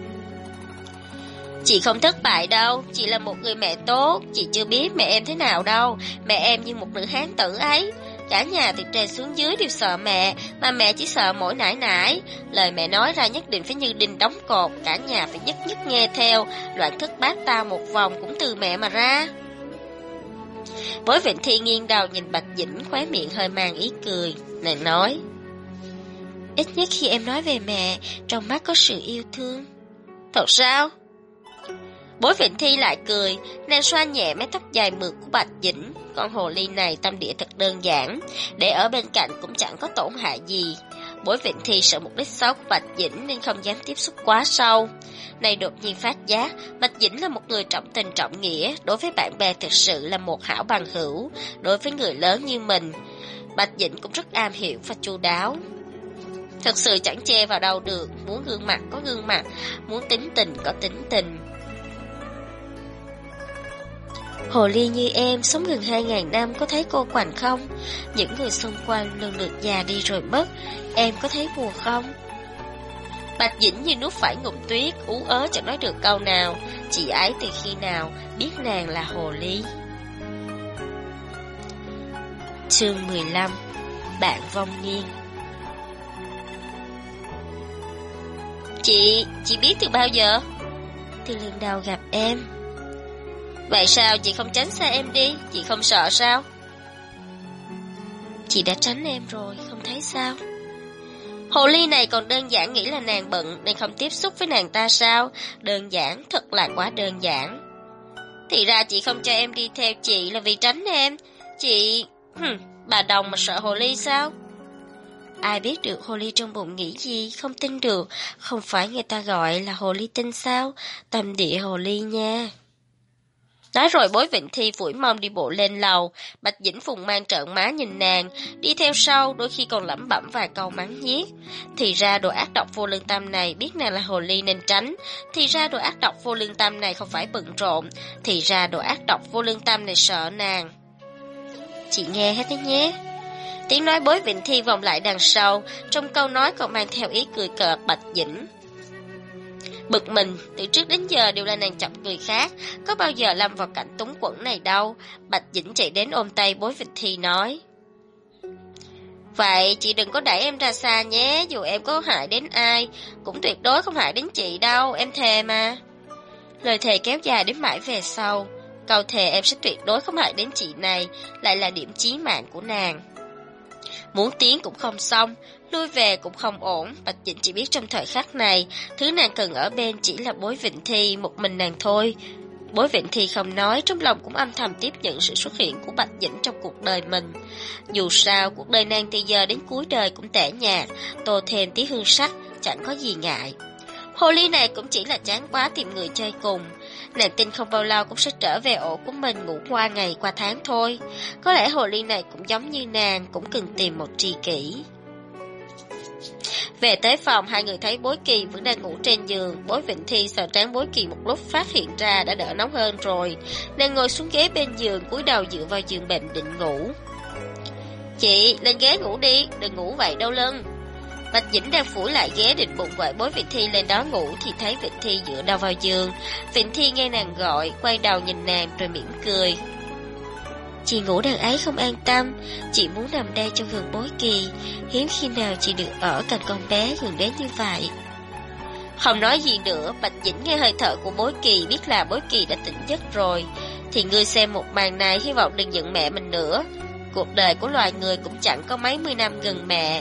Chị không thất bại đâu, chị là một người mẹ tốt. Chị chưa biết mẹ em thế nào đâu. Mẹ em như một nữ hán tử ấy. Cả nhà từ trên xuống dưới đều sợ mẹ, mà mẹ chỉ sợ mỗi nải nải. Lời mẹ nói ra nhất định phải như đinh đóng cột, cả nhà phải nhất nhất nghe theo. Loạn thất bát tao một vòng cũng từ mẹ mà ra. Bối Vịnh Thi nghiêng đầu nhìn Bạch Dĩnh, khóe miệng hơi mang ý cười. Nàng nói, ít nhất khi em nói về mẹ, trong mắt có sự yêu thương. Thật sao? Bối Vịnh Thi lại cười, nàng xoa nhẹ mái tóc dài mượt của Bạch Dĩnh. Con hồ ly này tâm địa thật đơn giản, để ở bên cạnh cũng chẳng có tổn hại gì. Bối Vịnh Thi sợ mục đích xấu của Bạch Dĩnh nên không dám tiếp xúc quá sâu. Này đột nhiên phát giác, Bạch Dĩnh là một người trọng tình trọng nghĩa, đối với bạn bè thực sự là một hảo bằng hữu, đối với người lớn như mình. Bạch Dĩnh cũng rất am hiểu và chu đáo. Thật sự chẳng chê vào đâu được, muốn gương mặt có gương mặt, muốn tính tình có tính tình. Hồ ly như em sống gần 2.000 năm có thấy cô quạnh không? Những người xung quanh lần lượt già đi rồi mất, em có thấy buồn không? Bạch Dĩnh như nuốt phải ngụm tuyết, ú ớ chẳng nói được câu nào. Chị ấy từ khi nào biết nàng là hồ ly? Chương 15. Bạn vong niên. Chị biết từ bao giờ? Từ lần đầu gặp em. Vậy sao chị không tránh xa em đi? Chị không sợ sao? Chị đã tránh em rồi, không thấy sao? Hồ ly này còn đơn giản nghĩ là nàng bận nên không tiếp xúc với nàng ta sao? Đơn giản, thật là quá đơn giản. Thì ra chị không cho em đi theo chị là vì tránh em. Chị... bà Đồng mà sợ hồ ly sao? Ai biết được hồ ly trong bụng nghĩ gì, không tin được. Không phải người ta gọi là hồ ly tinh sao? Tâm địa hồ ly nha. Nói rồi Bối Vịnh Thi phủi mông đi bộ lên lầu. Bạch Dĩnh phùng mang trợn má nhìn nàng, đi theo sau, đôi khi còn lẩm bẩm vài câu mắng nhiếc. Thì ra đồ ác độc vô lương tâm này biết nàng là hồ ly nên tránh. Thì ra đồ ác độc vô lương tâm này không phải bận rộn. Thì ra đồ ác độc vô lương tâm này sợ nàng. Chị nghe hết đấy nhé. Tiếng nói Bối Vịnh Thi vòng lại đằng sau, trong câu nói còn mang theo ý cười cợt Bạch Dĩnh. Bực mình, từ trước đến giờ đều là nàng chọc người khác, có bao giờ lâm vào cảnh túng quẫn này đâu. Bạch Dĩnh chạy đến ôm tay Bối Vịnh Thi nói, vậy chị đừng có đẩy em ra xa nhé, dù em có hại đến ai, cũng tuyệt đối không hại đến chị đâu, em thề mà. Lời thề kéo dài đến mãi về sau, câu thề em sẽ tuyệt đối không hại đến chị này, lại là điểm chí mạng của nàng. Muốn tiến cũng không xong, lui về cũng không ổn. Bạch Dĩnh chỉ biết trong thời khắc này, thứ nàng cần ở bên chỉ là Bối Vịnh Thi, một mình nàng thôi. Bối Vịnh Thi không nói, trong lòng cũng âm thầm tiếp nhận sự xuất hiện của Bạch Dĩnh trong cuộc đời mình. Dù sao, cuộc đời nàng từ giờ đến cuối đời cũng tẻ nhạt, tô thêm tí hương sắc, chẳng có gì ngại. Hồ ly này cũng chỉ là chán quá tìm người chơi cùng. Nàng tin không bao lâu cũng sẽ trở về ổ của mình ngủ qua ngày qua tháng thôi. Có lẽ hồ ly này cũng giống như nàng, cũng cần tìm một tri kỷ. Về tới phòng, hai người thấy Bối Kỳ vẫn đang ngủ trên giường. Bối Vịnh Thi sờ trán Bối Kỳ một lúc, phát hiện ra đã đỡ nóng hơn rồi. Nàng ngồi xuống ghế bên giường, cúi đầu dựa vào giường bệnh định ngủ. Chị, lên ghế ngủ đi, đừng ngủ vậy đau lưng. Bạch Dĩnh đang phủi lại ghế định bụng gọi Bối Vịnh Thi lên đó ngủ thì thấy Vịnh Thi dựa đầu vào giường. Vịnh Thi nghe nàng gọi, quay đầu nhìn nàng rồi mỉm cười. Chị ngủ đằng ấy không an tâm, chị muốn nằm đây cho gần Bối Kỳ, hiếm khi nào chị được ở cạnh con bé gần đến như vậy. Không nói gì nữa, Bạch Dĩnh nghe hơi thở của Bối Kỳ biết là Bối Kỳ đã tỉnh giấc rồi. Thì ngươi xem một màn này, hy vọng đừng giận mẹ mình nữa. Cuộc đời của loài người cũng chẳng có mấy mươi năm gần mẹ.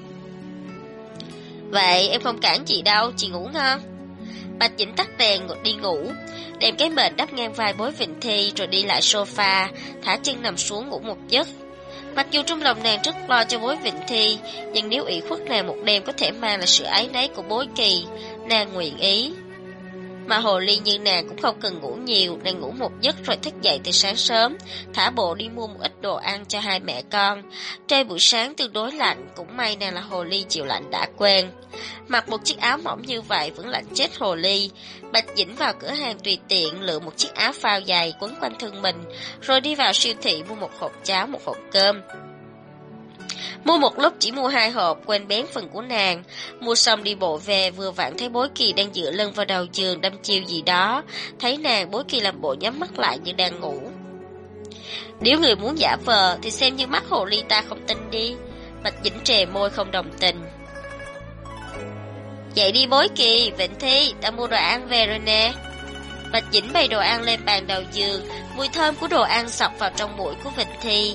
Vậy em không cản chị đâu, chị ngủ ngon. Bạch Dĩnh tắt đèn đi ngủ, đem cái mền đắp ngang vai Bối Vịnh Thi rồi đi lại sofa, thả chân nằm xuống ngủ một giấc. Mặc dù trong lòng nàng rất lo cho Bối Vịnh Thi, nhưng nếu ủy khuất nàng một đêm có thể mang là sự áy náy của Bối Kỳ, nàng nguyện ý. Mà hồ ly như nàng cũng không cần ngủ nhiều, nàng ngủ một giấc rồi thức dậy từ sáng sớm, thả bộ đi mua một ít đồ ăn cho hai mẹ con. Trời buổi sáng tương đối lạnh, cũng may nàng là hồ ly chịu lạnh đã quen. Mặc một chiếc áo mỏng như vậy vẫn lạnh chết hồ ly. Bạch Dĩnh vào cửa hàng tùy tiện lựa một chiếc áo phao dày quấn quanh thân mình, rồi đi vào siêu thị mua một hộp cháo, một hộp cơm. Mua một lúc chỉ mua 2 hộp, quên bén phần của nàng. Mua xong đi bộ về, vừa vặn thấy Bối Kỳ đang dựa lưng vào đầu giường đâm chiêu gì đó. Thấy nàng, Bối Kỳ làm bộ nhắm mắt lại như đang ngủ. Nếu người muốn giả vờ thì xem như mắt hồ ly ta không tin đi. Bạch Dĩnh trề môi không đồng tình. Dậy đi Bối Kỳ, Vịnh Thi, ta mua đồ ăn về rồi nè. Bạch Dĩnh bày đồ ăn lên bàn đầu giường, mùi thơm của đồ ăn xộc vào trong mũi của Vịnh Thi.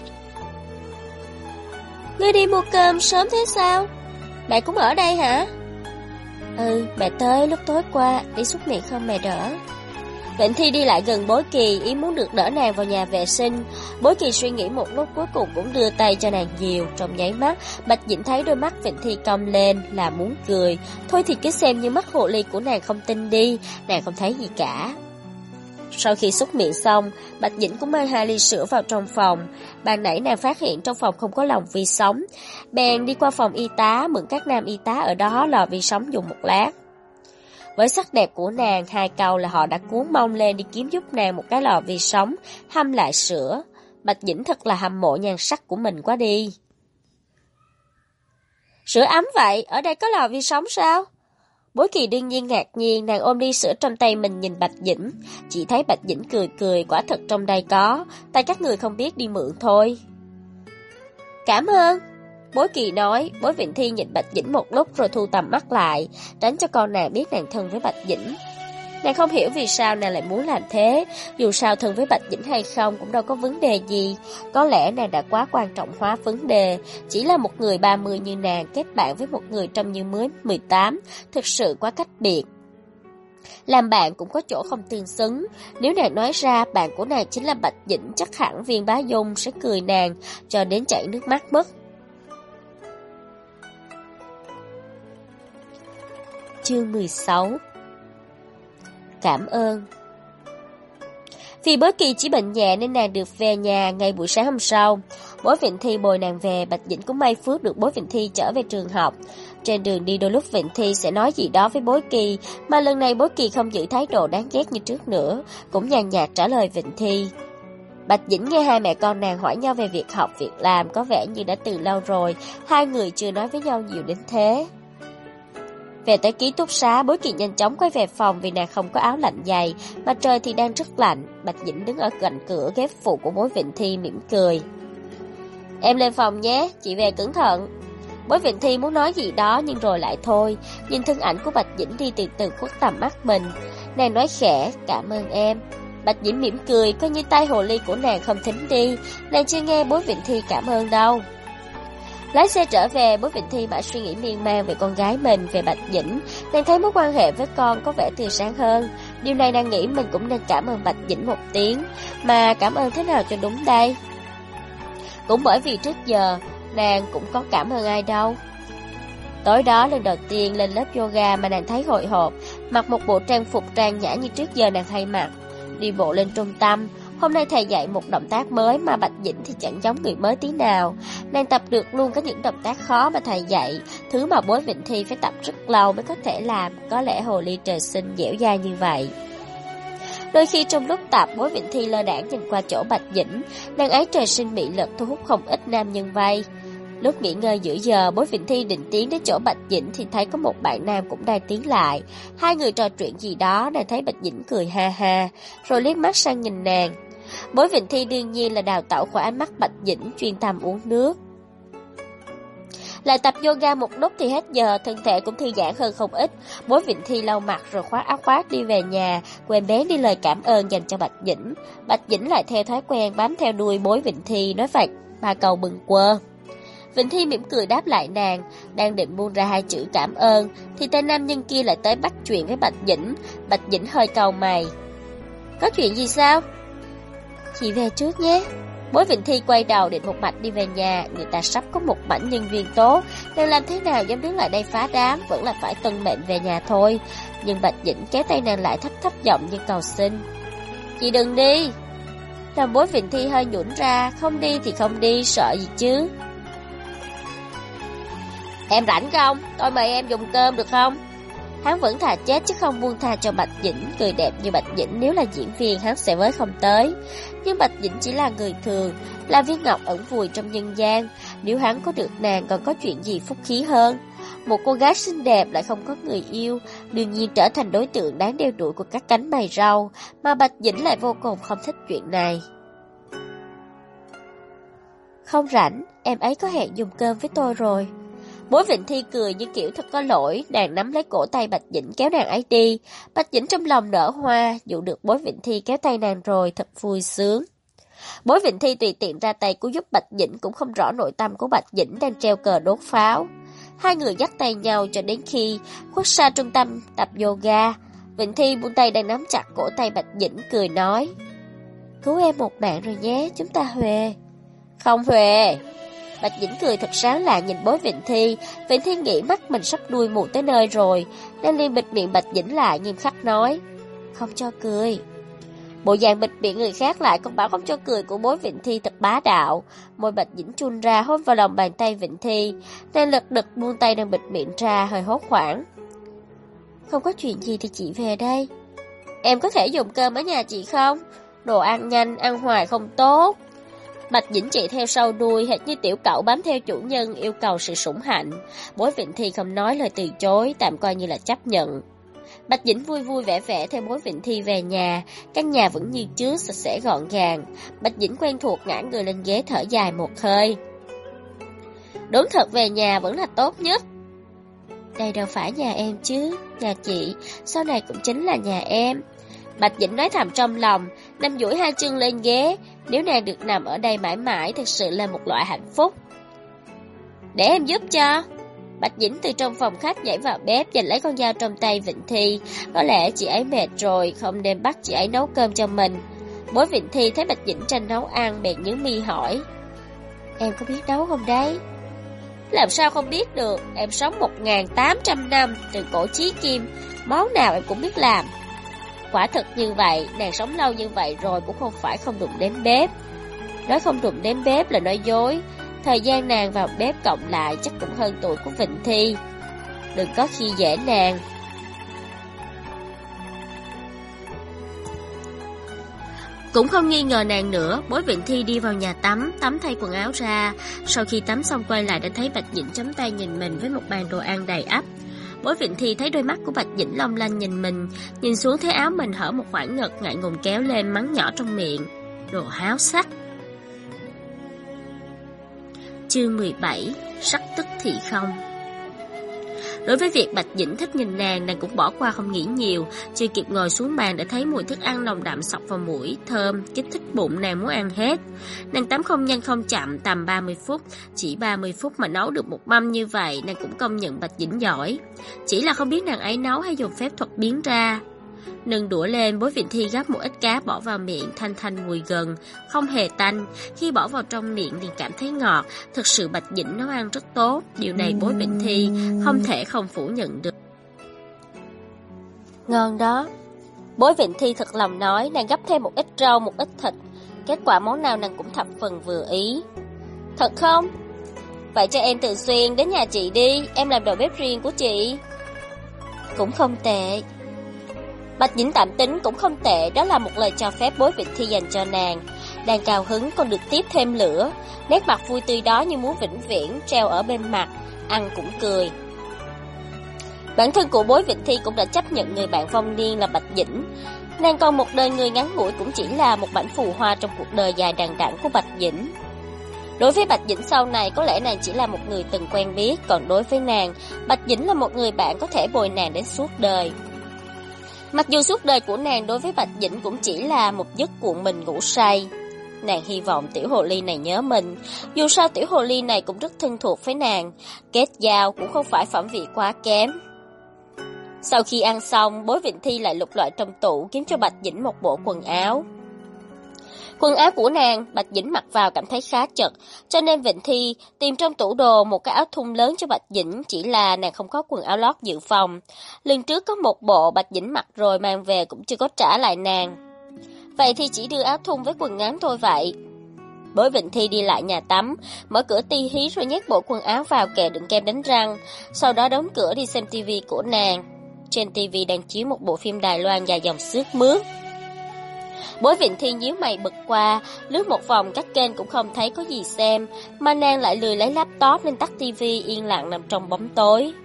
Ngươi đi mua cơm sớm thế sao? Mẹ cũng ở đây hả? Ừ, mẹ tới lúc tối qua, đi xúc miệng không mẹ đỡ. Vịnh Thi đi lại gần Bối Kỳ, ý muốn được đỡ nàng vào nhà vệ sinh. Bối Kỳ suy nghĩ một lúc cuối cùng cũng đưa tay cho nàng dìu. Trong nháy mắt, Bạch Dĩnh thấy đôi mắt Vịnh Thi cong lên là muốn cười. Thôi thì cứ xem như mắt hồ ly của nàng không tin đi, nàng không thấy gì cả. Sau khi xúc miệng xong, Bạch Dĩnh cũng mang 2 ly sữa vào trong phòng. Ban nãy nàng phát hiện trong phòng không có lồng vi sóng, bèn đi qua phòng y tá mượn các nam y tá ở đó lò vi sóng dùng một lát. Với sắc đẹp của nàng, 2 câu là họ đã cuốn mông lên đi kiếm giúp nàng một cái lò vi sóng, hâm lại sữa. Bạch Dĩnh thật là hâm mộ nhan sắc của mình quá đi. Sữa ấm vậy, ở đây có lò vi sóng sao? Bối Kỳ đương nhiên ngạc nhiên, nàng ôm ly sữa trong tay mình nhìn Bạch Dĩnh. Chỉ thấy Bạch Dĩnh cười cười, quả thật trong đây có, tay các người không biết đi mượn thôi. Cảm ơn. Bối Kỳ nói. Bối Vịnh Thi nhìn Bạch Dĩnh một lúc rồi thu tầm mắt lại, tránh cho con nàng biết nàng thân với Bạch Dĩnh. Nàng không hiểu vì sao nàng lại muốn làm thế, dù sao thân với Bạch Dĩnh hay không cũng đâu có vấn đề gì. Có lẽ nàng đã quá quan trọng hóa vấn đề, chỉ là một người 30 như nàng kết bạn với một người trông như mới 18, thực sự quá cách biệt. Làm bạn cũng có chỗ không tương xứng, nếu nàng nói ra bạn của nàng chính là Bạch Dĩnh chắc hẳn Viên Bá Dung sẽ cười nàng cho đến chảy nước mắt mất. Chương 16. Cảm ơn. Vì Bối Kỳ chỉ bệnh nhẹ nên nàng được về nhà ngay buổi sáng hôm sau. Bối Vịnh Thi bồi nàng về, Bạch Dĩnh cũng may phước được Bối Vịnh Thi chở về trường học. Trên đường đi đôi lúc Vịnh Thi sẽ nói gì đó với Bối Kỳ, mà lần này Bối Kỳ không giữ thái độ đáng ghét như trước nữa, cũng nhàn nhạt trả lời Vịnh Thi. Bạch Dĩnh nghe 2 mẹ con nàng hỏi nhau về việc học việc làm, có vẻ như đã từ lâu rồi, 2 người chưa nói với nhau nhiều đến thế. Về tới ký túc xá, Bối Kỳ nhanh chóng quay về phòng vì nàng không có áo lạnh dày, mà trời thì đang rất lạnh. Bạch Dĩnh đứng ở cạnh cửa ghép phụ của Bối Vịnh Thi mỉm cười. Em lên phòng nhé, chị về cẩn thận. Bối Vịnh Thi muốn nói gì đó nhưng rồi lại thôi, nhìn thân ảnh của Bạch Dĩnh đi từ từ khuất tầm mắt mình. Nàng nói khẽ, cảm ơn em. Bạch Dĩnh mỉm cười, coi như tay hồ ly của nàng không thính đi, nàng chưa nghe Bối Vịnh Thi cảm ơn đâu. Lái xe trở về, Bối Vịnh Thi mãi suy nghĩ miên man về con gái mình, về Bạch Dĩnh. Nàng thấy mối quan hệ với con có vẻ tươi sáng hơn. Điều này nàng nghĩ mình cũng nên cảm ơn Bạch Dĩnh một tiếng, mà cảm ơn thế nào cho đúng đây? Cũng bởi vì trước giờ nàng cũng có cảm ơn ai đâu. Tối đó lần đầu tiên lên lớp yoga mà nàng thấy hồi hộp, mặc một bộ trang phục trang nhã như trước giờ nàng hay mặc, đi bộ lên trung tâm. Hôm nay thầy dạy một động tác mới mà Bạch Dĩnh thì chẳng giống người mới tí nào. Nàng tập được luôn có những động tác khó mà thầy dạy, thứ mà Bối Vịnh Thi phải tập rất lâu mới có thể làm. Có lẽ hồ ly trời sinh dẻo dai như vậy. Đôi khi trong lúc tập, Bối Vịnh Thi lơ đãng nhìn qua chỗ Bạch Dĩnh, nàng ấy trời sinh mị lực thu hút không ít nam nhân vây. Lúc nghỉ ngơi giữa giờ, Bối Vịnh Thi định tiến đến chỗ Bạch Dĩnh thì thấy có một bạn nam cũng đang tiến lại. Hai người trò chuyện gì đó, nàng thấy Bạch Dĩnh cười ha ha, rồi liếc mắt sang nhìn nàng. Bối Vịnh Thi đương nhiên là đào tẩu khỏi ánh mắt Bạch Dĩnh, chuyên tâm uống nước. Lại tập yoga một lúc thì hết giờ, thân thể cũng thư giãn hơn không ít. Bối Vịnh Thi lau mặt rồi khoác áo khoác đi về nhà, quên bén đi lời cảm ơn dành cho Bạch Dĩnh. Bạch Dĩnh lại theo thói quen bám theo đuôi Bối Vịnh Thi, nói vạch ba câu bâng quơ. Vịnh Thi mỉm cười đáp lại nàng, đang định buông ra hai chữ cảm ơn thì tên nam nhân kia lại tới bắt chuyện với Bạch Dĩnh. Bạch Dĩnh hơi cau mày. Có chuyện gì sao? Chị về trước nhé. Bối Vịnh Thi quay đầu định một mạch đi về nhà, người ta sắp có một mảnh nhân viên tốt, nên làm thế nào dám đứng lại đây phá đám, vẫn là phải tuân mệnh về nhà thôi. Nhưng Bạch Dĩnh kéo tay nàng lại thấp thấp giọng như cầu xin. Chị đừng đi. Làm Bối Vịnh Thi hơi nhũn ra, không đi thì không đi, sợ gì chứ. Em rảnh không? Tôi mời em dùng cơm được không? Hắn vẫn thà chết chứ không buông tha cho Bạch Dĩnh. Cười đẹp như Bạch Dĩnh nếu là diễn viên hắn sẽ với không tới. Nhưng Bạch Dĩnh chỉ là người thường, là viên ngọc ẩn vùi trong nhân gian. Nếu hắn có được nàng còn có chuyện gì phúc khí hơn. Một cô gái xinh đẹp lại không có người yêu, đương nhiên trở thành đối tượng đáng đeo đuổi của các cánh mày râu. Mà Bạch Dĩnh lại vô cùng không thích chuyện này. Không rảnh, em ấy có hẹn dùng cơm với tôi rồi. Bối Vịnh Thi cười như kiểu thật có lỗi, nàng nắm lấy cổ tay Bạch Dĩnh kéo nàng ấy đi. Bạch Dĩnh trong lòng nở hoa, dụ được Bối Vịnh Thi kéo tay nàng rồi, thật vui sướng. Bối Vịnh Thi tùy tiện ra tay cứu giúp Bạch Dĩnh, cũng không rõ nội tâm của Bạch Dĩnh đang treo cờ đốt pháo. Hai người dắt tay nhau cho đến khi khuất xa trung tâm tập yoga. Vịnh Thi buông tay đang nắm chặt cổ tay Bạch Dĩnh, cười nói: Cứu em một mạng rồi nhé, chúng ta huề. Không huề. Bạch Dĩnh cười thật sáng lạ nhìn Bối Vịnh Thi. Vịnh Thi nghĩ mắt mình sắp đuôi mù tới nơi rồi, nên liền bịt miệng Bạch Dĩnh lại, nghiêm khắc nói: Không cho cười. Bộ dạng bịt miệng người khác lại còn bảo không cho cười của Bối Vịnh Thi thật bá đạo. Môi Bạch Dĩnh chun ra hôn vào lòng bàn tay Vịnh Thi, nên lật đật buông tay đang bịt miệng ra, hơi hốt hoảng. Không có chuyện gì thì chị về đây. Em có thể dùng cơm ở nhà chị không? Đồ ăn nhanh, ăn hoài không tốt. Bạch Dĩnh chạy theo sau đuôi, hệt như tiểu cậu bám theo chủ nhân, yêu cầu sự sủng hạnh. Bối Vịnh Thi không nói lời từ chối, tạm coi như là chấp nhận. Bạch Dĩnh vui vui vẻ vẻ theo Bối Vịnh Thi về nhà. Căn nhà vẫn như trước, sạch sẽ gọn gàng. Bạch Dĩnh quen thuộc ngã người lên ghế thở dài một hơi. Đúng thật về nhà vẫn là tốt nhất. Đây đâu phải nhà em chứ, nhà chị, sau này cũng chính là nhà em. Bạch Dĩnh nói thầm trong lòng, nằm duỗi hai chân lên ghế. Nếu nàng được nằm ở đây mãi mãi, thật sự là một loại hạnh phúc. Để em giúp cho. Bạch Dĩnh từ trong phòng khách nhảy vào bếp, giành lấy con dao trong tay Vịnh Thi. Có lẽ chị ấy mệt rồi, không nên bắt chị ấy nấu cơm cho mình. Bối Vịnh Thi thấy Bạch Dĩnh tranh nấu ăn, bèn nhướng mi hỏi: Em có biết nấu không đấy? Làm sao không biết được, em sống 1800 năm, từ cổ chí kim, món nào em cũng biết làm. Quả thật như vậy, nàng sống lâu như vậy rồi cũng không phải không đụng đến bếp. Nói không đụng đến bếp là nói dối. Thời gian nàng vào bếp cộng lại chắc cũng hơn tuổi của Vịnh Thi. Đừng có khi dễ nàng. Cũng không nghi ngờ nàng nữa. Bối Vịnh Thi đi vào nhà tắm thay quần áo ra. Sau khi tắm xong quay lại đã thấy Bạch Dĩnh chấm tay nhìn mình với một bàn đồ ăn đầy ắp. Bối Vịnh Thi thấy đôi mắt của Bạch Dĩnh long lanh nhìn mình, nhìn xuống thấy áo mình hở một khoảng ngực, ngại ngùng kéo lên, mắng nhỏ trong miệng: Đồ háo sắc. Chương 17. Sắc tức thì không. Đối với việc Bạch Dĩnh thích nhìn nàng cũng bỏ qua không nghĩ nhiều. Chưa kịp ngồi xuống bàn đã thấy mùi thức ăn nồng đậm xộc vào mũi, thơm, kích thích bụng nàng muốn ăn hết. Nàng tắm không nhanh không chậm, tầm 30 phút. Chỉ 30 phút mà nấu được một mâm như vậy, nàng cũng công nhận Bạch Dĩnh giỏi. Chỉ là không biết nàng ấy nấu hay dùng phép thuật biến ra. Nâng đũa lên, Bối Vịnh Thi gắp một ít cá bỏ vào miệng, thanh thanh mùi gừng, không hề tanh. Khi bỏ vào trong miệng thì cảm thấy ngọt. Thực sự Bạch Dĩnh nấu ăn rất tốt. Điều này Bối Vịnh Thi không thể không phủ nhận được. Ngon đó. Bối Vịnh Thi thật lòng nói, nàng gắp thêm một ít rau, một ít thịt. Kết quả món nào nàng cũng thập phần vừa ý. Thật không? Vậy cho em thường xuyên đến nhà chị đi, em làm đầu bếp riêng của chị. Cũng không tệ. Bạch Dĩnh tạm tính cũng không tệ, đó là một lời cho phép Bối Vịnh Thi dành cho nàng. Đang cao hứng còn được tiếp thêm lửa, nét mặt vui tươi đó như muốn vĩnh viễn treo ở bên mặt, ăn cũng cười. Bản thân của Bối Vịnh Thi cũng đã chấp nhận người bạn vong niên là Bạch Dĩnh. Nàng còn một đời người ngắn ngủi cũng chỉ là một mảnh phù hoa trong cuộc đời dài đằng đẵng của Bạch Dĩnh. Đối với Bạch Dĩnh sau này có lẽ nàng chỉ là một người từng quen biết, còn đối với nàng, Bạch Dĩnh là một người bạn có thể bồi nàng đến suốt đời. Mặc dù suốt đời của nàng đối với Bạch Dĩnh cũng chỉ là một giấc cuộn mình ngủ say. Nàng hy vọng tiểu hồ ly này nhớ mình, dù sao tiểu hồ ly này cũng rất thân thuộc với nàng, kết giao cũng không phải phẩm vị quá kém. Sau khi ăn xong, Bối Vịnh Thi lại lục lọi trong tủ kiếm cho Bạch Dĩnh một bộ quần áo. Quần áo của nàng, Bạch Dĩnh mặc vào cảm thấy khá chật, cho nên Vịnh Thi tìm trong tủ đồ một cái áo thun lớn cho Bạch Dĩnh, chỉ là nàng không có quần áo lót dự phòng. Lần trước có một bộ Bạch Dĩnh mặc rồi mang về cũng chưa có trả lại nàng. Vậy thì chỉ đưa áo thun với quần ngắn thôi vậy. Bối Vịnh Thi đi lại nhà tắm, mở cửa ti hí rồi nhét bộ quần áo vào kệ đựng kem đánh răng, sau đó đóng cửa đi xem tivi của nàng. Trên tivi đang chiếu một bộ phim Đài Loan dài dòng xước mướt. Bối Vịnh Thi nhíu mày bực qua, lướt một vòng các kênh cũng không thấy có gì xem, mà nàng lại lười lấy laptop nên tắt tivi yên lặng nằm trong bóng tối.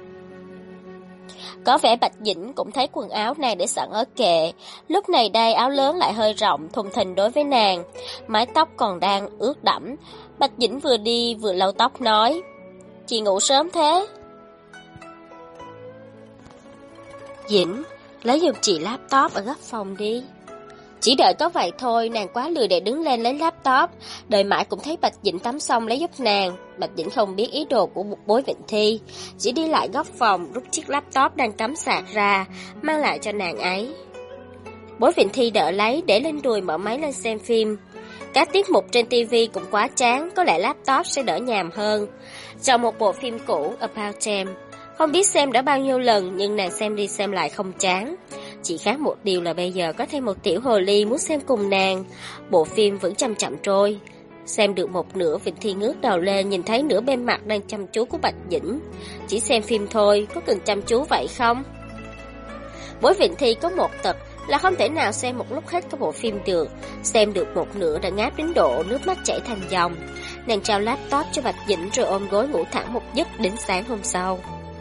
Có vẻ Bạch Dĩnh cũng thấy quần áo nàng để sẵn ở kệ, lúc này đây áo lớn lại hơi rộng, thùng thình đối với nàng, mái tóc còn đang ướt đẫm. Bạch Dĩnh vừa đi vừa lau tóc nói, chị ngủ sớm thế? Dĩnh, lấy giùm chị laptop ở góc phòng đi. Chỉ đợi có vậy thôi, nàng quá lười để đứng lên lấy laptop, đợi mãi cũng thấy Bạch Dĩnh tắm xong lấy giúp nàng. Bạch Dĩnh không biết ý đồ của Bối Vịnh Thi, chỉ đi lại góc phòng, rút chiếc laptop đang cắm sạc ra, mang lại cho nàng ấy. Bối Vịnh Thi đỡ lấy, để lên đùi mở máy lên xem phim. Các tiết mục trên TV cũng quá chán, có lẽ laptop sẽ đỡ nhàm hơn. Chọn một bộ phim cũ, About Time. Không biết xem đã bao nhiêu lần, nhưng nàng xem đi xem lại không chán. Chỉ khác một điều là bây giờ có thêm một tiểu hồ ly muốn xem cùng nàng. Bộ phim vẫn chậm chậm trôi. Xem được một nửa, Vịnh Thi ngước đầu lên, nhìn thấy nửa bên mặt đang chăm chú của Bạch Dĩnh. Chỉ xem phim thôi, có cần chăm chú vậy không? Bối Vịnh Thi có một tật là không thể nào xem một lúc hết các bộ phim được. Xem được một nửa đã ngáp đến độ nước mắt chảy thành dòng. Nàng trao laptop cho Bạch Dĩnh rồi ôm gối ngủ thẳng một giấc đến sáng hôm sau.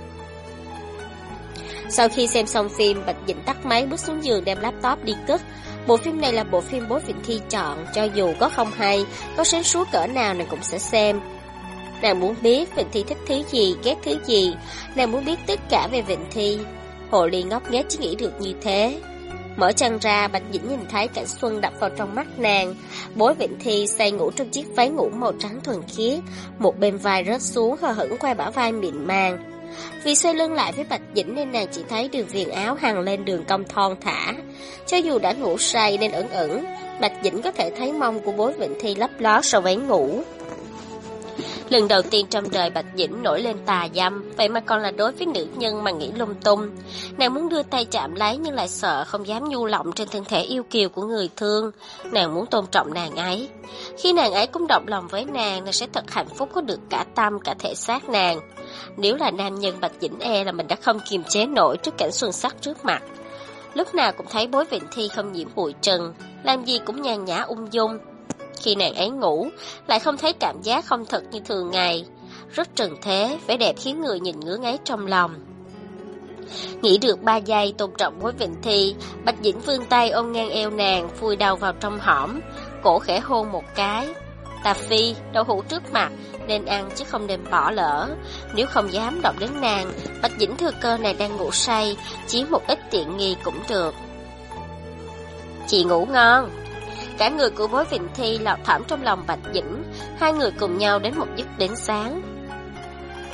Sau khi xem xong phim, Bạch Dĩnh tắt máy bước xuống giường đem laptop đi cất. Bộ phim này là bộ phim Bối Vịnh Thi chọn, cho dù có không hay, có sến súa cỡ nào nàng cũng sẽ xem. Nàng muốn biết Vịnh Thi thích thứ gì, ghét thứ gì, nàng muốn biết tất cả về Vịnh Thi. Hồ ly ngốc nghếch chỉ nghĩ được như thế. Mở chân ra, Bạch Dĩnh nhìn thấy cảnh xuân đập vào trong mắt nàng. Bối Vịnh Thi say ngủ trong chiếc váy ngủ màu trắng thuần khiết, một bên vai rớt xuống hờ hững qua bả vai mịn màng. Vì xoay lưng lại với Bạch Dĩnh nên nàng chỉ thấy đường viền áo hằn lên đường cong thon thả. Cho dù đã ngủ say nên ẩn ẩn, Bạch Dĩnh có thể thấy mông của Bối Vịnh Thi lấp ló sau váy ngủ. Lần đầu tiên trong đời Bạch Dĩnh nổi lên tà dâm, vậy mà còn là đối với nữ nhân mà nghĩ lung tung. Nàng muốn đưa tay chạm lấy nhưng lại sợ không dám nhu lòng trên thân thể yêu kiều của người thương. Nàng muốn tôn trọng nàng ấy. Khi nàng ấy cũng động lòng với nàng sẽ thật hạnh phúc có được cả tâm cả thể xác nàng. Nếu là nam nhân, Bạch Dĩnh e là mình đã không kiềm chế nổi trước cảnh xuân sắc trước mặt. Lúc nào cũng thấy Bối Vịnh Thi không nhiễm bụi trần, làm gì cũng nhàn nhã ung dung. Khi nàng ấy ngủ, lại không thấy cảm giác không thật như thường ngày. Rất trần thế, vẻ đẹp khiến người nhìn ngứa ngáy trong lòng. Nghĩ được 3 giây tôn trọng Bối Vịnh Thi, Bạch Dĩnh vươn tay ôm ngang eo nàng, vùi đầu vào trong hõm, cổ khẽ hôn một cái. Tà Phi, đậu hũ trước mặt, nên ăn chứ không nên bỏ lỡ. Nếu không dám động đến nàng, Bạch Dĩnh thừa cơ này đang ngủ say, chiếm một ít tiện nghi cũng được. Chị ngủ ngon. Cả người của Bối Vịnh Thi lọt thỏm trong lòng Bạch Dĩnh, hai người cùng nhau đến một giấc đến sáng.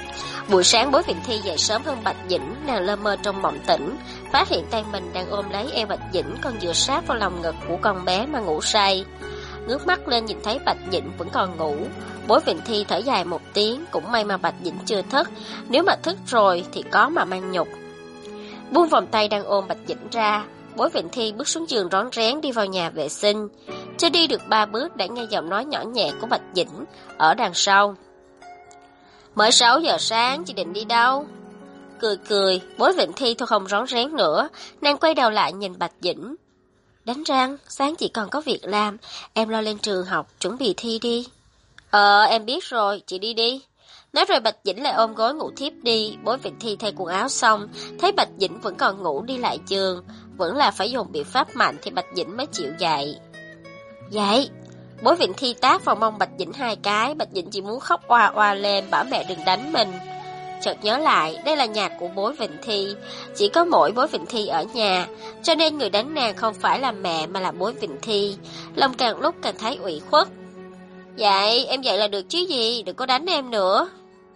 Buổi sáng Bối Vịnh Thi dậy sớm hơn Bạch Dĩnh, nàng lơ mơ trong mộng tỉnh, phát hiện tay mình đang ôm lấy eo Bạch Dĩnh còn dựa sát vào lòng ngực của con bé mà ngủ say. Ngước mắt lên nhìn thấy Bạch Dĩnh vẫn còn ngủ, Bối Vịnh Thi thở dài một tiếng, cũng may mà Bạch Dĩnh chưa thức, nếu mà thức rồi thì có mà mang nhục. Buông vòng tay đang ôm Bạch Dĩnh ra, Bối Vịnh Thi bước xuống giường rón rén đi vào nhà vệ sinh. Chưa đi được 3 bước đã nghe giọng nói nhỏ nhẹ của Bạch Dĩnh ở đằng sau. Mới 6 giờ sáng, chị định đi đâu? Cười, Bối Vịnh Thi thôi không rón rén nữa, nàng quay đầu lại nhìn Bạch Dĩnh. Đánh răng, sáng chị còn có việc làm, em lo lên trường học, chuẩn bị thi đi. Em biết rồi, chị đi đi. Nói rồi Bạch Dĩnh lại ôm gối ngủ thiếp đi. Bối Vịnh Thi thay quần áo xong, thấy Bạch Dĩnh vẫn còn ngủ đi lại giường, vẫn là phải dùng biện pháp mạnh thì Bạch Dĩnh mới chịu dậy. Dậy! Bối Vịnh Thi tát vào mông Bạch Dĩnh 2 cái, Bạch Dĩnh chỉ muốn khóc oa oa lên, bảo mẹ đừng đánh mình. Chợt nhớ lại, đây là nhà của Bối Vịnh Thi, chỉ có mỗi Bối Vịnh Thi ở nhà, cho nên người đánh nàng không phải là mẹ mà là Bối Vịnh Thi. Lòng càng lúc càng thấy ủy khuất. Vậy, em dậy là được chứ gì, đừng có đánh em nữa.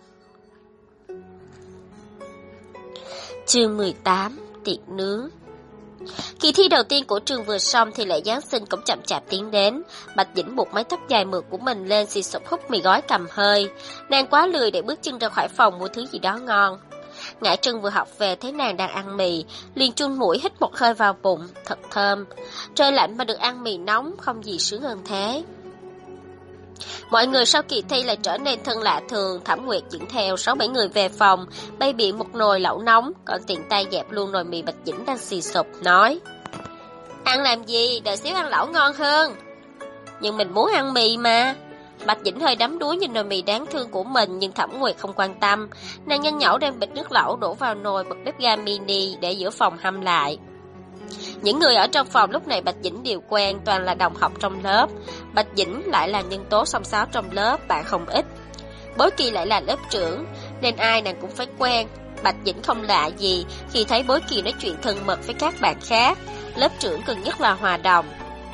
Chương 18, tiệc nướng. Kỳ thi đầu tiên của trường vừa xong thì lễ Giáng sinh cũng chậm chạp tiến đến. Bạch Dĩnh buộc mái tóc dài mượt của mình lên, xì sụp hút mì gói cầm hơi. Nàng quá lười để bước chân ra khỏi phòng mua thứ gì đó ngon. Ngải Trân vừa học về thấy nàng đang ăn mì, liền chun mũi hít một hơi vào bụng, thật thơm. Trời lạnh mà được ăn mì nóng, không gì sướng hơn thế. Mọi người sau kỳ thi lại trở nên thân lạ thường. Thẩm Nguyệt dẫn theo 6-7 người về phòng, bày biện một nồi lẩu nóng, còn tiện tay dẹp luôn nồi mì Bạch Dĩnh đang xì sụp, nói: Ăn làm gì, đợi xíu ăn lẩu ngon hơn. Nhưng mình muốn ăn mì mà. Bạch Dĩnh hơi đắm đuối nhìn nồi mì đáng thương của mình, nhưng Thẩm Nguyệt không quan tâm. Nàng nhanh nhẩu đem bịch nước lẩu đổ vào nồi, bật bếp ga mini để giữa phòng hâm lại. Những người ở trong phòng lúc này Bạch Dĩnh đều quen, toàn là đồng học trong lớp. Bạch Dĩnh lại là nhân tố xông xáo trong lớp, bạn không ít. Bối Kỳ lại là lớp trưởng, nên ai nàng cũng phải quen. Bạch Dĩnh không lạ gì khi thấy Bối Kỳ nói chuyện thân mật với các bạn khác. Lớp trưởng cần nhất là hòa đồng.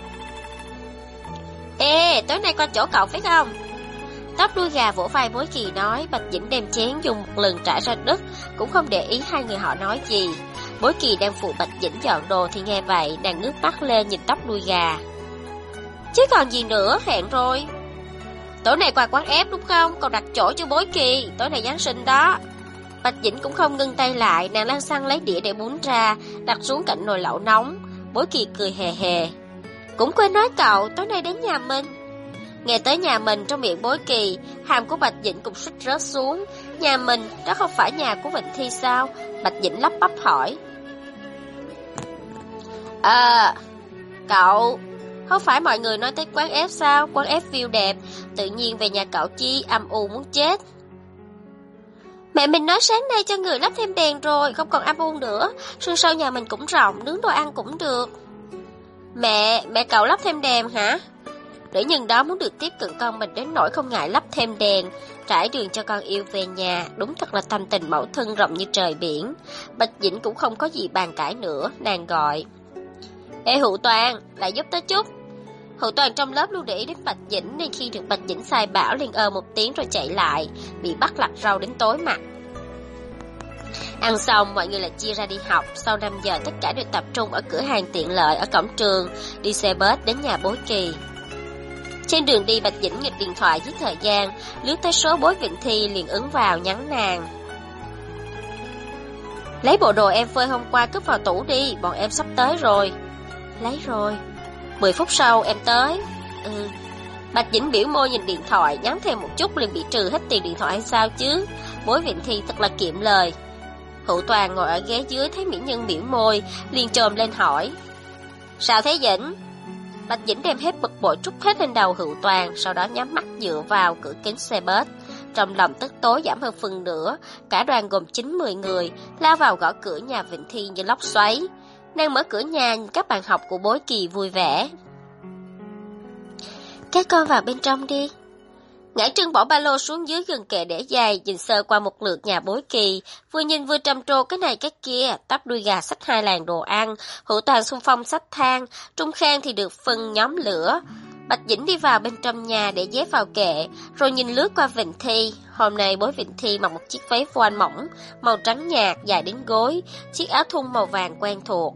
Ê, tối nay qua chỗ cậu phải không? Tóc đuôi gà vỗ vai Bối Kỳ nói. Bạch Dĩnh đem chén dùng một lần trải ra đất, cũng không để ý hai người họ nói gì. Bối Kỳ đang phụ Bạch Dĩnh dọn đồ thì nghe vậy, nàng ngước mắt lên nhìn tóc đuôi gà. Chứ còn gì nữa, hẹn rồi. Tối nay qua quán ép đúng không? Còn đặt chỗ cho Bối Kỳ, tối nay Giáng sinh đó. Bạch Dĩnh cũng không ngưng tay lại, nàng lăn xăng lấy đĩa để bún ra, đặt xuống cạnh nồi lẩu nóng. Bối Kỳ cười hề hề. Cũng quên nói cậu, tối nay đến nhà mình. Nghe tới nhà mình, trong miệng Bối Kỳ, hàm của Bạch Dĩnh cũng suýt rớt xuống. Nhà mình, đó không phải nhà của Vịnh Thi sao? Bạch Dĩnh lắp bắp hỏi. Cậu, không phải mọi người nói tới quán ép sao? Quán ép view đẹp, tự nhiên về nhà cậu chi âm u muốn chết. Mẹ mình nói sáng nay cho người lắp thêm đèn rồi, không còn âm u nữa. Sân sau nhà mình cũng rộng, nướng đồ ăn cũng được. Mẹ cậu lắp thêm đèn hả? Nữ nhân đó muốn được tiếp cận con mình đến nỗi không ngại lắp thêm đèn, trải đường cho con yêu về nhà, đúng thật là tâm tình mẫu thân rộng như trời biển. Bạch Dĩnh cũng không có gì bàn cãi nữa, nàng gọi. Ê Hữu Toàn, lại giúp tớ chút. Hữu Toàn trong lớp luôn để ý đến Bạch Dĩnh, nên khi được Bạch Dĩnh sai bảo liền một tiếng rồi chạy lại, bị bắt lặt rau đến tối mặt. Ăn xong mọi người lại chia ra đi học. Sau 5 giờ tất cả đều tập trung ở cửa hàng tiện lợi ở cổng trường, đi xe bus đến nhà Bối Kỳ. Trên đường đi Bạch Dĩnh nghịch điện thoại giết thời gian, lướt tới số Bối Vịnh Thi liền ứng vào nhắn nàng. Lấy bộ đồ em phơi hôm qua cất vào tủ đi, bọn em sắp tới rồi. Lấy rồi. 10 phút sau em tới. Bạch Dĩnh biểu môi nhìn điện thoại, nhắn thêm một chút liền bị trừ hết tiền điện thoại hay sao chứ. Bối Vịnh Thi thật là kiệm lời. Hữu Toàn ngồi ở ghế dưới thấy mỹ nhân biểu môi, liền chồm lên hỏi. Sao thế Dĩnh? Bạch Dĩnh đem hết bực bội trút hết lên đầu Hữu Toàn, sau đó nhắm mắt dựa vào cửa kính xe bus. Trong lòng tức tối giảm hơn phần nửa, cả đoàn gồm 9-10 người lao vào gõ cửa nhà Vịnh Thi như lốc xoáy. Nàng mở cửa nhà nhìn các bạn học của Bối Kỳ vui vẻ. Các con vào bên trong đi. Ngải Trân bỏ ba lô xuống dưới gần kệ để giày, nhìn sơ qua một lượt nhà Bối Kỳ, vừa nhìn vừa trầm trồ cái này cái kia. Tắp đuôi gà xách 2 làng đồ ăn, Hữu Toàn xung phong xách than, Trung Khang thì được phân nhóm lửa. Bạch Dĩnh đi vào bên trong nhà để dép vào kệ, rồi nhìn lướt qua Vịnh Thi, Hôm nay Bối Vịnh Thi mặc một chiếc váy voan mỏng, màu trắng nhạt dài đến gối, chiếc áo thun màu vàng quen thuộc.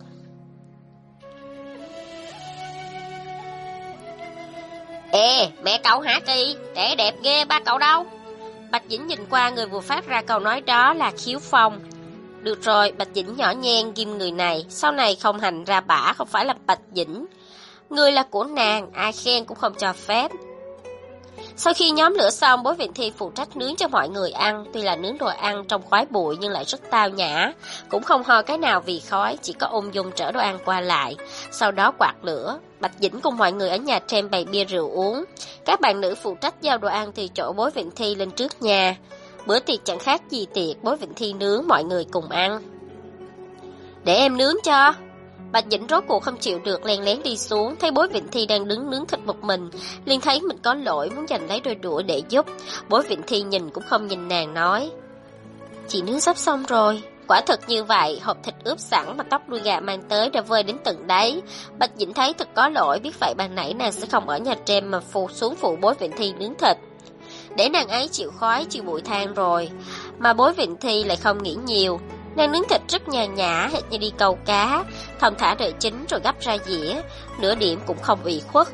Ê, mẹ cậu hả Kỳ? Trẻ đẹp ghê, ba cậu đâu? Bạch Dĩnh nhìn qua người vừa phát ra câu nói đó là Khiếu Phong. Được rồi, Bạch Dĩnh nhỏ nhen ghim người này, sau này không hành ra bả không phải là Bạch Dĩnh. Người là của nàng, ai khen cũng không cho phép. Sau khi nhóm lửa xong, Bối Vịnh Thi phụ trách nướng cho mọi người ăn. Tuy là nướng đồ ăn trong khói bụi nhưng lại rất tao nhã, cũng không ho cái nào vì khói, chỉ có ung dung chở đồ ăn qua lại. Sau đó quạt lửa, Bạch Dĩnh cùng mọi người ở nhà trên bày bia rượu uống. Các bạn nữ phụ trách giao đồ ăn từ chỗ Bối Vịnh Thi lên trước nhà. Bữa tiệc chẳng khác gì tiệc, Bối Vịnh Thi nướng, mọi người cùng ăn. Để em nướng cho. Bạch Dĩnh rốt cuộc không chịu được, lén lén đi xuống, thấy Bối Vịnh Thi đang đứng nướng thịt một mình, liền thấy mình có lỗi, muốn giành lấy đôi đũa để giúp. Bối Vịnh Thi nhìn cũng không nhìn nàng nói: Chị nướng sắp xong rồi. Quả thật như vậy, hộp thịt ướp sẵn mà tóc đuôi gà mang tới đã vơi đến tận đáy. Bạch Dĩnh thấy thật có lỗi, biết vậy ban nãy nàng sẽ không ở nhà trên mà xuống phụ Bối Vịnh Thi nướng thịt. Để nàng ấy chịu khói, chịu bụi than rồi. Mà Bối Vịnh Thi lại không nghĩ nhiều. Nàng nướng thịt rất nhàn nhã, hệt như đi câu cá, thong thả đợi chín rồi gắp ra dĩa, nửa điểm cũng không ủy khuất.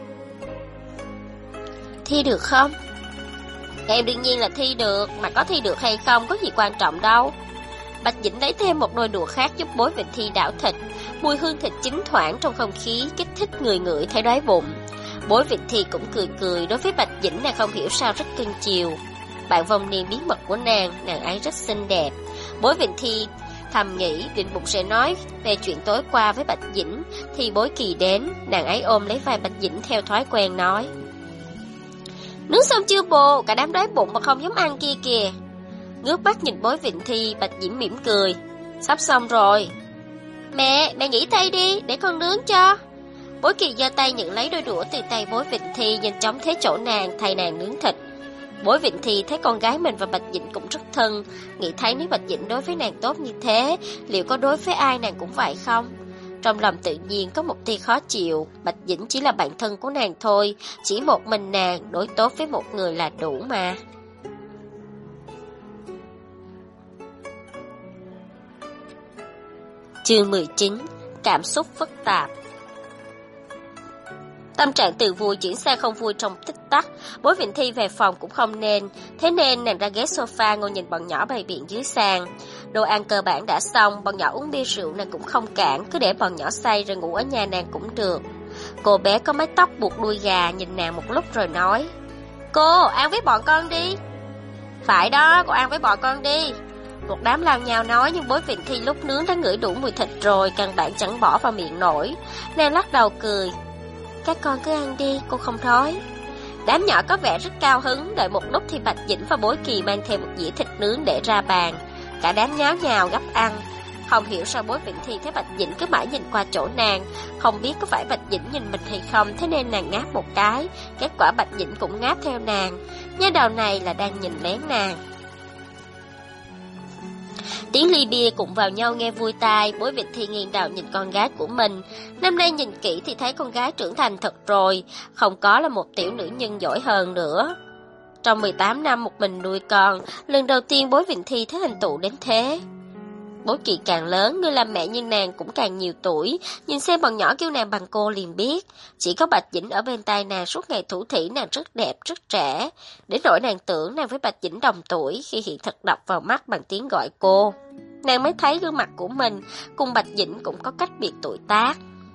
Thi được không? Em đương nhiên là thi được, mà có thi được hay không có gì quan trọng đâu. Bạch Dĩnh lấy thêm một đôi đũa khác giúp Bối Vịnh Thi đảo thịt, mùi hương thịt chín thoảng trong không khí kích thích người ngửi thấy đói bụng. Bối Vịnh Thi cũng cười cười, đối với Bạch Dĩnh nàng không hiểu sao rất cưng chiều. Bạn vong niên bí mật của nàng ấy rất xinh đẹp. Bối Vịnh Thi thầm nghĩ định bụng sẽ nói về chuyện tối qua với Bạch Dĩnh, thì Bối Kỳ đến, nàng ấy ôm lấy vai Bạch Dĩnh theo thói quen nói: Nướng xong chưa bồ, cả đám đói bụng mà không dám ăn kia kìa. Ngước mắt nhìn Bối Vịnh Thi, Bạch Dĩnh mỉm cười: Sắp xong rồi. Mẹ nghỉ tay đi, để con nướng cho. Bối Kỳ giơ tay nhận lấy đôi đũa từ tay Bối Vịnh Thi, nhanh chóng thế chỗ nàng thay nàng nướng thịt. Bối Vịnh Thi thấy con gái mình và Bạch Dĩnh cũng rất thân, nghĩ thấy nếu Bạch Dĩnh đối với nàng tốt như thế, liệu có đối với ai nàng cũng vậy không? Trong lòng tự nhiên có một tia khó chịu. Bạch Dĩnh chỉ là bạn thân của nàng thôi, chỉ một mình nàng đối tốt với một người là đủ mà. Chương 19. Cảm xúc phức tạp. Tâm trạng từ vui chuyển sang không vui trong tích tắc. Bối Vịnh Thi về phòng cũng không nên, thế nên nàng ra ghế sofa ngồi nhìn bọn nhỏ bày biện dưới sàn. Đồ ăn cơ bản đã xong, bọn nhỏ uống bia rượu nàng cũng không cản, cứ để bọn nhỏ say rồi ngủ ở nhà nàng cũng được. Cô bé có mái tóc buộc đuôi gà nhìn nàng một lúc rồi nói: Cô, ăn với bọn con đi. Phải đó, cô ăn với bọn con đi. Một đám lao nhao nói, nhưng Bối Vịnh Thi lúc nướng đã ngửi đủ mùi thịt rồi, căn bản chẳng bỏ vào miệng nổi. Nàng lắc đầu cười: Các con cứ ăn đi, cô không đói. Đám nhỏ có vẻ rất cao hứng. Đợi một lúc thì Bạch Dĩnh và Bối Kỳ mang thêm một dĩa thịt nướng để ra bàn. Cả đám nháo nhào gắp ăn. Không hiểu sao Bối Vịnh Thi thấy Bạch Dĩnh cứ mãi nhìn qua chỗ nàng, không biết có phải Bạch Dĩnh nhìn mình hay không, thế nên nàng ngáp một cái. Kết quả Bạch Dĩnh cũng ngáp theo nàng. Nha đầu này là đang nhìn lén nàng. Tiếng ly bia cũng vào nhau nghe vui tai. Bối Vịnh Thi nghiêng đầu nhìn con gái của mình. Năm nay nhìn kỹ thì thấy con gái trưởng thành thật rồi, không có là một tiểu nữ nhân giỏi hơn nữa. Trong 18 năm một mình nuôi con, lần đầu tiên Bối Vịnh Thi thấy thành tựu đến thế. Bối Kỳ càng lớn, người làm mẹ như nàng cũng càng nhiều tuổi, nhìn xem bọn nhỏ kêu nàng bằng cô liền biết. Chỉ có Bạch Dĩnh ở bên tai nàng suốt ngày thủ thỉ nàng rất đẹp, rất trẻ. Đến nỗi nàng tưởng nàng với Bạch Dĩnh đồng tuổi, khi hiện thực đập vào mắt bằng tiếng gọi cô. Nàng mới thấy gương mặt của mình cùng Bạch Dĩnh cũng có cách biệt tuổi tác.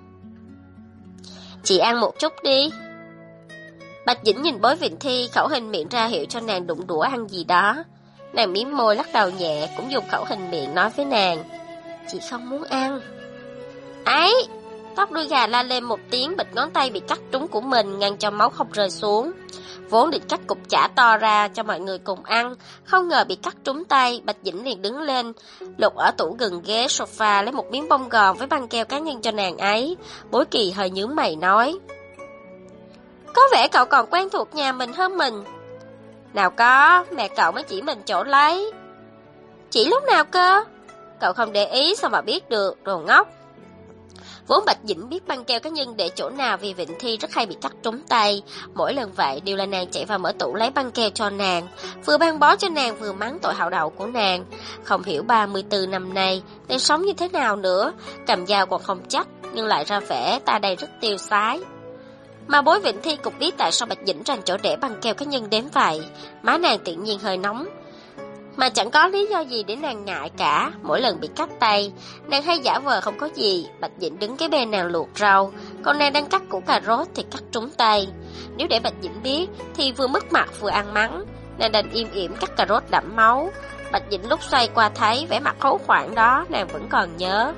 Chị ăn một chút đi. Bạch Dĩnh nhìn Bối Vịnh Thi, khẩu hình miệng ra hiệu cho nàng đụng đũa ăn gì đó. Nàng mím môi lắc đầu nhẹ, cũng dùng khẩu hình miệng nói với nàng: Chị không muốn ăn. Ấy! Tóc đuôi gà la lên một tiếng, bịch ngón tay bị cắt trúng của mình, ngăn cho máu không rơi xuống. Vốn định cắt cục chả to ra cho mọi người cùng ăn, không ngờ bị cắt trúng tay. Bạch Dĩnh liền đứng lên, lục ở tủ gần ghế sofa lấy một miếng bông gòn với băng keo cá nhân cho nàng ấy. Bối Kỳ hơi nhướng mày nói: Có vẻ cậu còn quen thuộc nhà mình hơn mình. Nào có, mẹ cậu mới chỉ mình chỗ lấy. Chỉ lúc nào cơ? Cậu không để ý sao mà biết được, đồ ngốc. Vốn Bạch Dĩnh biết băng keo cá nhân để chỗ nào vì Vịnh Thi rất hay bị cắt trúng tay. Mỗi lần vậy đều là nàng chạy vào mở tủ lấy băng keo cho nàng, vừa băng bó cho nàng vừa mắng tội hạo đậu của nàng. Không hiểu 34 năm nay nàng sống như thế nào nữa, cầm dao còn không chắc nhưng lại ra vẻ ta đây rất tiêu sái. Mà bối Vịnh Thi cũng biết tại sao Bạch Dĩnh rành chỗ để băng keo cá nhân đến vậy. Má nàng tự nhiên hơi nóng, mà chẳng có lý do gì để nàng ngại cả. Mỗi lần bị cắt tay, nàng hay giả vờ không có gì. Bạch Dĩnh đứng kế bên nàng luộc rau, còn nàng đang cắt củ cà rốt thì cắt trúng tay. Nếu để Bạch Dĩnh biết thì vừa mất mặt vừa ăn mắng. Nàng đành im ỉm cắt cà rốt đẫm máu. Bạch Dĩnh lúc xoay qua thấy vẻ mặt hốt hoảng đó, nàng vẫn còn nhớ.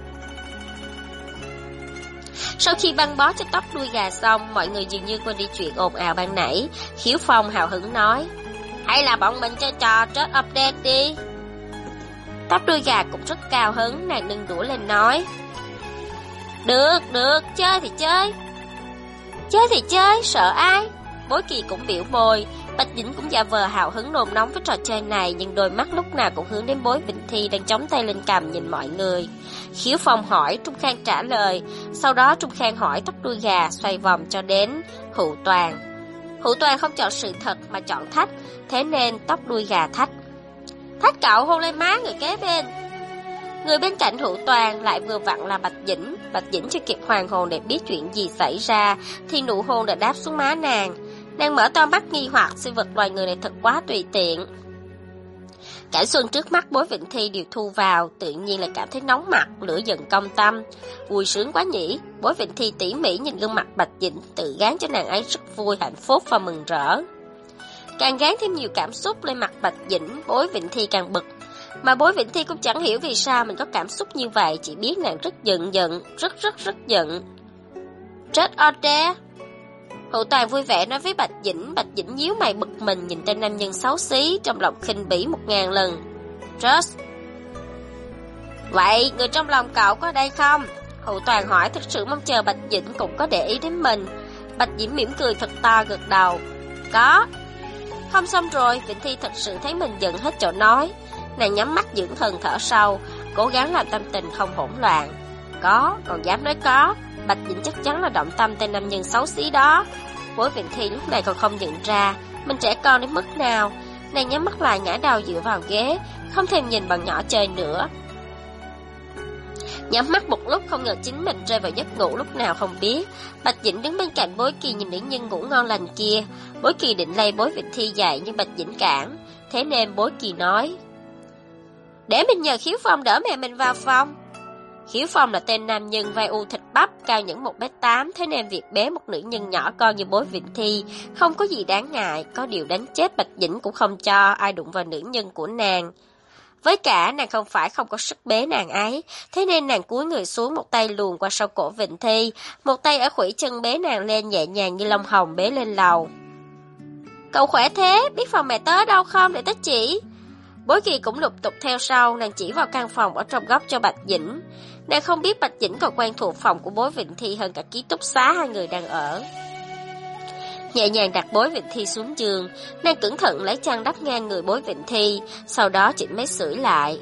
Sau khi băng bó cho tóc đuôi gà xong, mọi người dường như quên đi chuyện ồn ào ban nãy. Khiếu Phong hào hứng nói, hay là bọn mình chơi trò trớt update đi. Tóc đuôi gà cũng rất cao hứng, nàng nâng đũa lên nói, Được, chơi thì chơi. Chơi thì chơi, sợ ai? Bối Kỳ cũng biểu môi. Bạch Dĩnh cũng giả vờ hào hứng nôn nóng với trò chơi này, nhưng đôi mắt lúc nào cũng hướng đến bối Vịnh Thi đang chống tay lên cằm nhìn mọi người. Khiếu Phong hỏi, Trung Khang trả lời. Sau đó Trung Khang hỏi tóc đuôi gà, xoay vòng cho đến Hữu Toàn. Hữu Toàn không chọn sự thật mà chọn thách, thế nên tóc đuôi gà thách. Thách cậu hôn lên má người kế bên. Người bên cạnh Hữu Toàn lại vừa vặn là Bạch Dĩnh. Bạch Dĩnh chưa kịp hoàn hồn để biết chuyện gì xảy ra thì nụ hôn đã đáp xuống má nàng. Nàng mở to mắt nghi hoặc, sinh vật loài người này thật quá tùy tiện. Cảnh xuân trước mắt bối Vịnh Thi đều thu vào, tự nhiên là cảm thấy nóng mặt, lửa giận công tâm. Vui sướng quá nhỉ. Bối Vịnh Thi tỉ mỉ nhìn gương mặt Bạch Dĩnh, tự gán cho nàng ấy rất vui, hạnh phúc và mừng rỡ. Càng gán thêm nhiều cảm xúc lên mặt Bạch Dĩnh, bối Vịnh Thi càng bực. Mà bối Vịnh Thi cũng chẳng hiểu vì sao mình có cảm xúc như vậy, chỉ biết nàng rất giận, rất giận. Chết order. Hữu Toàn vui vẻ nói với Bạch Dĩnh nhíu mày bực mình nhìn tên nam nhân xấu xí, trong lòng khinh bỉ 1000 lần. Just. Vậy, người trong lòng cậu có ở đây không? Hữu Toàn hỏi, thực sự mong chờ Bạch Dĩnh cũng có để ý đến mình. Bạch Dĩnh mỉm cười thật to gật đầu. Có. Không xong rồi, Vịnh Thi thật sự thấy mình giận hết chỗ nói. Nàng nhắm mắt dưỡng thần thở sâu, cố gắng làm tâm tình không hỗn loạn. Có, còn dám nói có. Bạch Dĩnh chắc chắn là động tâm tên nam nhân xấu xí đó. Bối Vịnh Thi lúc này còn không nhận ra mình trẻ con đến mức nào. Nàng nhắm mắt lại ngã đầu dựa vào ghế, không thèm nhìn bọn nhỏ chơi nữa. Nhắm mắt một lúc không ngờ chính mình rơi vào giấc ngủ lúc nào không biết. Bạch Dĩnh đứng bên cạnh Bối Kỳ nhìn nữ nhân ngủ ngon lành kia. Bối Kỳ định lay bối Vịnh Thi dậy nhưng Bạch Dĩnh cản. Thế nên Bối Kỳ nói, để mình nhờ Khiếu Phong đỡ mẹ mình vào phòng. Khiếu Phong là tên nam nhân vai u thịt bắp, cao những 1m8, thế nên việc bế một nữ nhân nhỏ con như bối Vịnh Thi không có gì đáng ngại. Có điều đánh chết Bạch Dĩnh cũng không cho ai đụng vào nữ nhân của nàng. Với cả nàng không phải không có sức bế nàng ấy, thế nên nàng cúi người xuống, một tay luồn qua sau cổ Vịnh Thi, một tay ở khuỷu chân bế nàng lên nhẹ nhàng như lông hồng bế lên lầu. Cậu khỏe thế, biết phòng mẹ tớ đâu không để tớ chỉ? Bối Kỳ cũng lục tục theo sau, nàng chỉ vào căn phòng ở trong góc cho Bạch Dĩnh. Nàng không biết Bạch Dĩnh còn quen thuộc phòng của bối Vịnh Thi hơn cả ký túc xá hai người đang ở. Nhẹ nhàng đặt bối Vịnh Thi xuống giường, nàng cẩn thận lấy chăn đắp ngang người bối Vịnh Thi, sau đó chỉnh máy sưởi lại.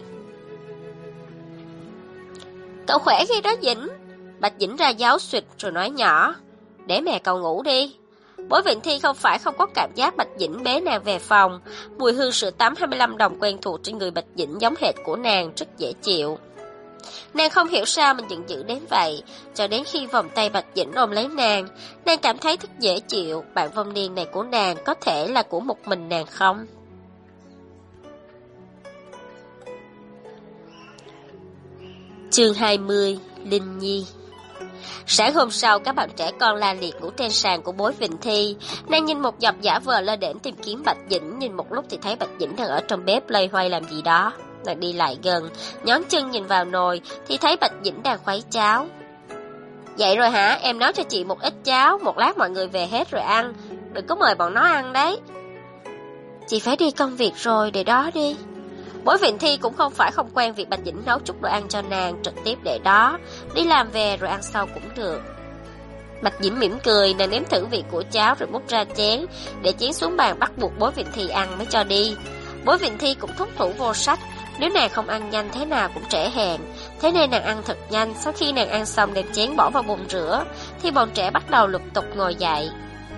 Cậu khỏe khi đó Dĩnh? Bạch Dĩnh ra giáo xụt rồi nói nhỏ, để mẹ cậu ngủ đi. Bối Vịnh Thi không phải không có cảm giác Bạch Dĩnh bế nàng về phòng. Mùi hương sữa tắm 25 đồng quen thuộc trên người Bạch Dĩnh giống hệt của nàng, rất dễ chịu. Nàng không hiểu sao mình giận dữ đến vậy, cho đến khi vòng tay Bạch Dĩnh ôm lấy nàng cảm thấy thật dễ chịu. Bạn vong niên này của nàng có thể là của một mình nàng không? Chương 20, Linh Nhi. Sáng hôm sau, các bạn trẻ con la liệt ngủ trên sàn của bối Vịnh Thi. Nàng nhìn một dọc giả vờ lơ đễnh tìm kiếm Bạch Dĩnh, nhìn một lúc thì thấy Bạch Dĩnh đang ở trong bếp loay hoay làm gì đó. Nàng đi lại gần, nhón chân nhìn vào nồi thì thấy Bạch Dĩnh đang khuấy cháo. Vậy rồi hả? Em nấu cho chị một ít cháo, một lát mọi người về hết rồi ăn. Đừng có mời bọn nó ăn đấy. Chị phải đi công việc rồi, để đó đi. Bối Vịnh Thi cũng không phải không quen việc Bạch Dĩnh nấu chút đồ ăn cho nàng, trực tiếp để đó, đi làm về rồi ăn sau cũng được. Bạch Dĩnh mỉm cười, nàng nếm thử vị của cháo rồi múc ra chén, để chén xuống bàn bắt buộc bối Vịnh Thi ăn mới cho đi. Bối Vịnh Thi cũng thúc thủ vô sách, nếu nàng không ăn nhanh thế nào cũng trễ hẹn, Thế nên nàng ăn thật nhanh. Sau khi nàng ăn xong đem chén bỏ vào bồn rửa thì bọn trẻ bắt đầu lục tục ngồi dậy.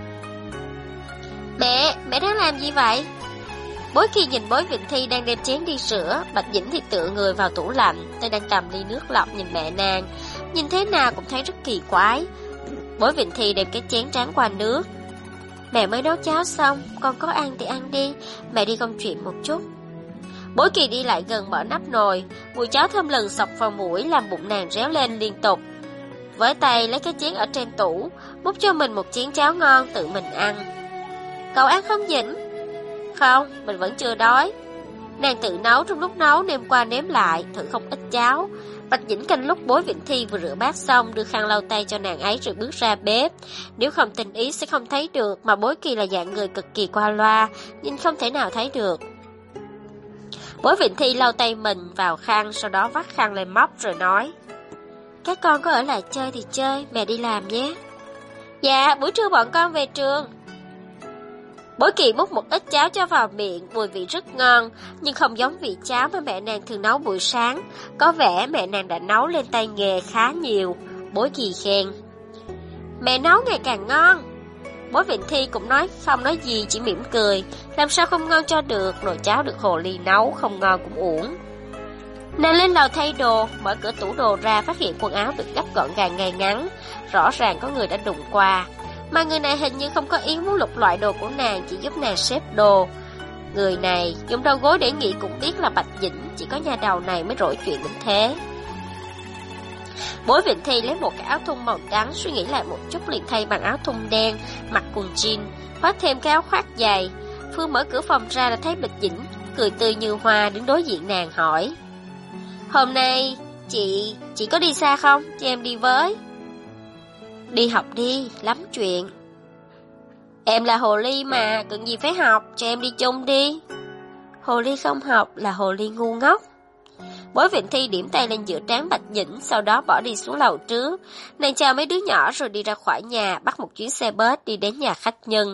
Mẹ đang làm gì vậy? Bối Kỳ nhìn Bối Vịnh Thi đang đem chén đi rửa. Bạch Dĩnh thì tựa người vào tủ lạnh, tay đang cầm ly nước lọc nhìn mẹ nàng. Nhìn thế nào cũng thấy rất kỳ quái. Bối Vịnh Thi đem cái chén tráng qua nước. Mẹ mới nấu cháo xong, con có ăn thì ăn đi, mẹ đi công chuyện một chút. Bối Kỳ đi lại gần mở nắp nồi, mùi cháo thơm lừng xộc vào mũi làm bụng nàng réo lên liên tục. Với tay lấy cái chén ở trên tủ, múc cho mình một chén cháo ngon tự mình ăn. Cậu ăn không Dĩnh? Không, mình vẫn chưa đói. Nàng tự nấu, trong lúc nấu nêm qua nếm lại, thử không ít cháo. Bạch Dĩnh canh lúc Bối Vịnh Thi vừa rửa bát xong, đưa khăn lau tay cho nàng ấy rồi bước ra bếp. Nếu không tình ý sẽ không thấy được, mà Bối Kỳ là dạng người cực kỳ qua loa, nhìn không thể nào thấy được. Bối Vịnh Thi lau tay mình vào khăn, sau đó vắt khăn lên móc rồi nói: Các con có ở lại chơi thì chơi, mẹ đi làm nhé. Dạ, buổi trưa bọn con về trường. Bối Kỳ múc một ít cháo cho vào miệng, mùi vị rất ngon, nhưng không giống vị cháo mà mẹ nàng thường nấu buổi sáng. Có vẻ mẹ nàng đã nấu lên tay nghề khá nhiều. Bối Kỳ khen: Mẹ nấu ngày càng ngon. Bối Vịnh Thi cũng không nói gì, chỉ mỉm cười. Làm sao không ngon cho được, nồi cháo được hồ ly nấu, không ngon cũng uổng. Nàng lên lầu thay đồ, mở cửa tủ đồ ra phát hiện quần áo được gấp gọn gàng ngay ngắn. Rõ ràng có người đã đụng qua, mà người này hình như không có ý muốn lục loại đồ của nàng, chỉ giúp nàng xếp đồ. Người này dùng đầu gối để nghĩ cũng biết là Bạch Dĩnh, chỉ có nhà đầu này mới rỗi chuyện đến thế. Bối Vịnh Thi lấy một cái áo thun màu trắng, suy nghĩ lại một chút liền thay bằng áo thun đen, mặc quần jean, khoác thêm cái áo khoác dày. Phương mở cửa phòng ra đã thấy Bạch Dĩnh, cười tươi như hoa đứng đối diện nàng hỏi: Hôm nay chị có đi xa không? Cho em đi với. Đi học đi, lắm chuyện. Em là hồ ly mà, cần gì phải học, cho em đi chung đi. Hồ ly không học là hồ ly ngu ngốc. Bối Vịnh Thi điểm tay lên giữa trán Bạch Dĩnh, sau đó bỏ đi xuống lầu trước. Nàng chào mấy đứa nhỏ rồi đi ra khỏi nhà, bắt một chuyến xe bus đi đến nhà khách nhân.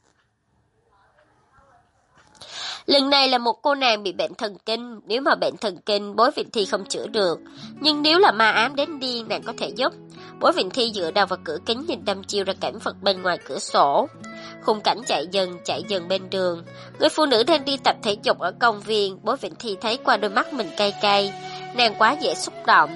Lần này là một cô nàng bị bệnh thần kinh. Nếu mà bệnh thần kinh, Bối Vịnh Thi không chữa được, nhưng nếu là ma ám đến điên, nàng có thể giúp. Bối Vịnh Thi dựa đầu vào cửa kính nhìn đăm chiêu ra cảnh vật bên ngoài cửa sổ. Khung cảnh chạy dần bên đường. Người phụ nữ đang đi tập thể dục ở công viên. Bối Vịnh Thi thấy qua đôi mắt mình cay cay. Nàng quá dễ xúc động.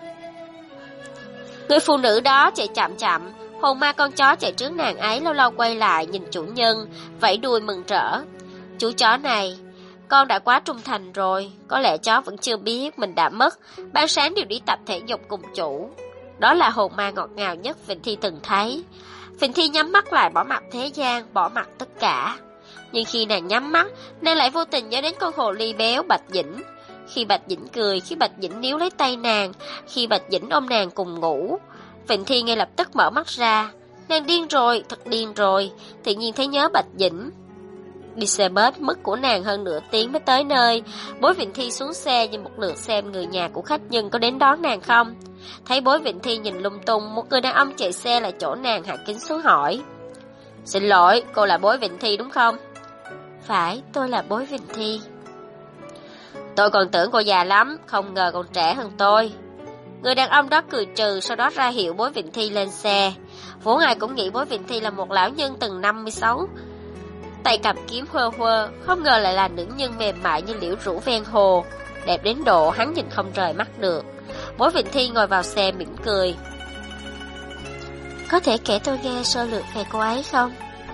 Người phụ nữ đó chạy chậm chậm. Hồn ma con chó chạy trước nàng ấy lâu lâu quay lại nhìn chủ nhân, vẫy đuôi mừng rỡ. Chú chó này, con đã quá trung thành rồi. Có lẽ chó vẫn chưa biết mình đã mất. Ban sáng đều đi tập thể dục cùng chủ. Đó là hồn ma ngọt ngào nhất Vịnh Thi từng thấy. Vịnh Thi nhắm mắt lại, bỏ mặc thế gian, bỏ mặc tất cả. Nhưng khi nàng nhắm mắt, nàng lại vô tình nhớ đến con hồ ly béo Bạch Dĩnh. Khi Bạch Dĩnh cười, khi Bạch Dĩnh níu lấy tay nàng, khi Bạch Dĩnh ôm nàng cùng ngủ, Vịnh Thi ngay lập tức mở mắt ra. Nàng điên rồi, thật điên rồi, tự nhiên thấy nhớ Bạch Dĩnh. Đi xe bus mất của nàng hơn nửa tiếng mới tới nơi. Bối Vịnh Thi xuống xe nhìn một lượt xem người nhà của khách nhân có đến đón nàng không. Thấy Bối Vịnh Thi nhìn lung tung, một người đàn ông chạy xe lại chỗ nàng hạ kính xuống hỏi: Xin lỗi, cô là Bối Vịnh Thi đúng không? Phải, tôi là Bối Vịnh Thi. Tôi còn tưởng cô già lắm, không ngờ còn trẻ hơn tôi. Người đàn ông đó cười trừ, sau đó ra hiệu Bối Vịnh Thi lên xe. Vốn ai cũng nghĩ Bối Vịnh Thi là một lão nhân từng 56, tay cầm kiếm hơ hơ, không ngờ lại là nữ nhân mềm mại như liễu rũ ven hồ, đẹp đến độ hắn nhìn không rời mắt được. Bối Vịnh Thi ngồi vào xe mỉm cười. Có thể kể tôi nghe sơ lược về cô ấy không?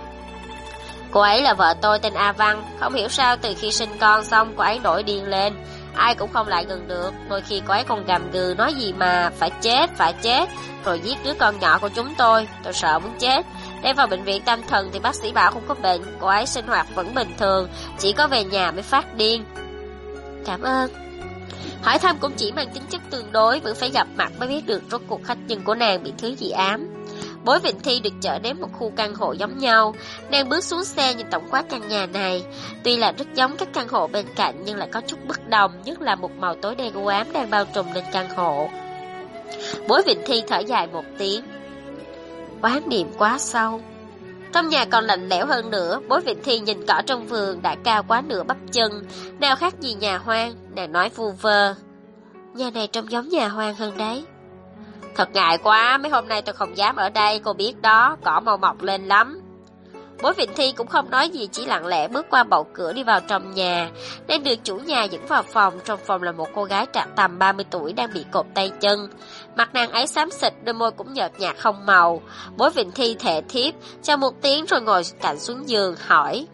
Cô ấy là vợ tôi tên A Văn. Không hiểu sao từ khi sinh con xong cô ấy nổi điên lên, ai cũng không lại gần được. Đôi khi cô ấy còn gầm gừ nói gì mà phải chết, rồi giết đứa con nhỏ của chúng tôi sợ muốn chết. Đem vào bệnh viện tâm thần thì bác sĩ bảo không có bệnh. Cô ấy sinh hoạt vẫn bình thường, chỉ có về nhà mới phát điên. Cảm ơn. Hỏi thăm cũng chỉ mang tính chất tương đối, vẫn phải gặp mặt mới biết được rốt cuộc khách nhân của nàng bị thứ gì ám. Bối Vịnh Thi được chở đến một khu căn hộ giống nhau. Nàng bước xuống xe nhìn tổng quát căn nhà này. Tuy là rất giống các căn hộ bên cạnh nhưng lại có chút bất đồng, nhất là một màu tối đen u ám đang bao trùm lên căn hộ. Bối Vịnh Thi thở dài một tiếng. Oán niệm quá sâu. Trong nhà còn lạnh lẽo hơn nữa. Bối Vịnh Thi nhìn cỏ trong vườn đã cao quá nửa bắp chân, nào khác gì nhà hoang. Nàng nói vu vơ: Nhà này trông giống nhà hoang hơn đấy. Thật ngại quá, mấy hôm nay tôi không dám ở đây, cô biết đó, cỏ mau mọc lên lắm. Bối Vịnh Thi cũng không nói gì, chỉ lặng lẽ bước qua bậu cửa đi vào trong nhà. Đang được chủ nhà dẫn vào phòng. Trong phòng là một cô gái trạc tầm 30 tuổi đang bị cột tay chân. Mặt nàng ấy xám xịt, đôi môi cũng nhợt nhạt không màu. Bối Vịnh Thi thệ thiếp, chào một tiếng rồi ngồi cạnh xuống giường, hỏi: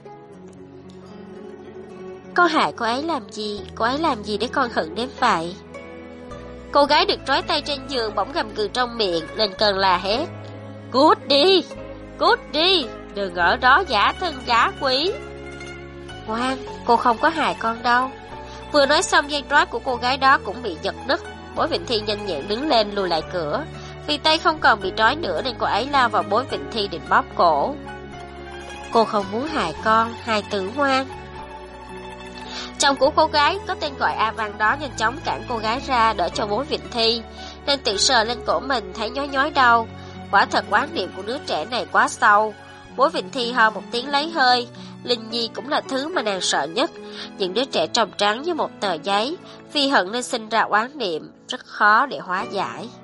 con hại cô ấy làm gì? Cô ấy làm gì để con hận đến vậy? Cô gái được trói tay trên giường bỗng gầm gừ trong miệng, lên cơn la hét: cút đi! Cút đi! Đừng ở đó giả thân giả quỷ! Ngoan, cô không có hại con đâu. Vừa nói xong, dây trói của cô gái đó cũng bị giật đứt. Bối Vịnh Thi nhanh nhẹn đứng lên lùi lại cửa. Vì tay không còn bị trói nữa nên cô ấy lao vào Bối Vịnh Thi định bóp cổ. Cô không muốn hại con, hài tử ngoan. Chồng của cô gái có tên gọi A Văn đó nhanh chóng cản cô gái ra, đỡ cho Bối Vịnh Thi, nên tự sờ lên cổ mình thấy nhói nhói đau. Quả thật quán niệm của đứa trẻ này quá sâu. Bối Vịnh Thi ho một tiếng lấy hơi. Linh Nhi cũng là thứ mà nàng sợ nhất. Những đứa trẻ trông trắng như một tờ giấy, vì hận nên sinh ra oán niệm, rất khó để hóa giải.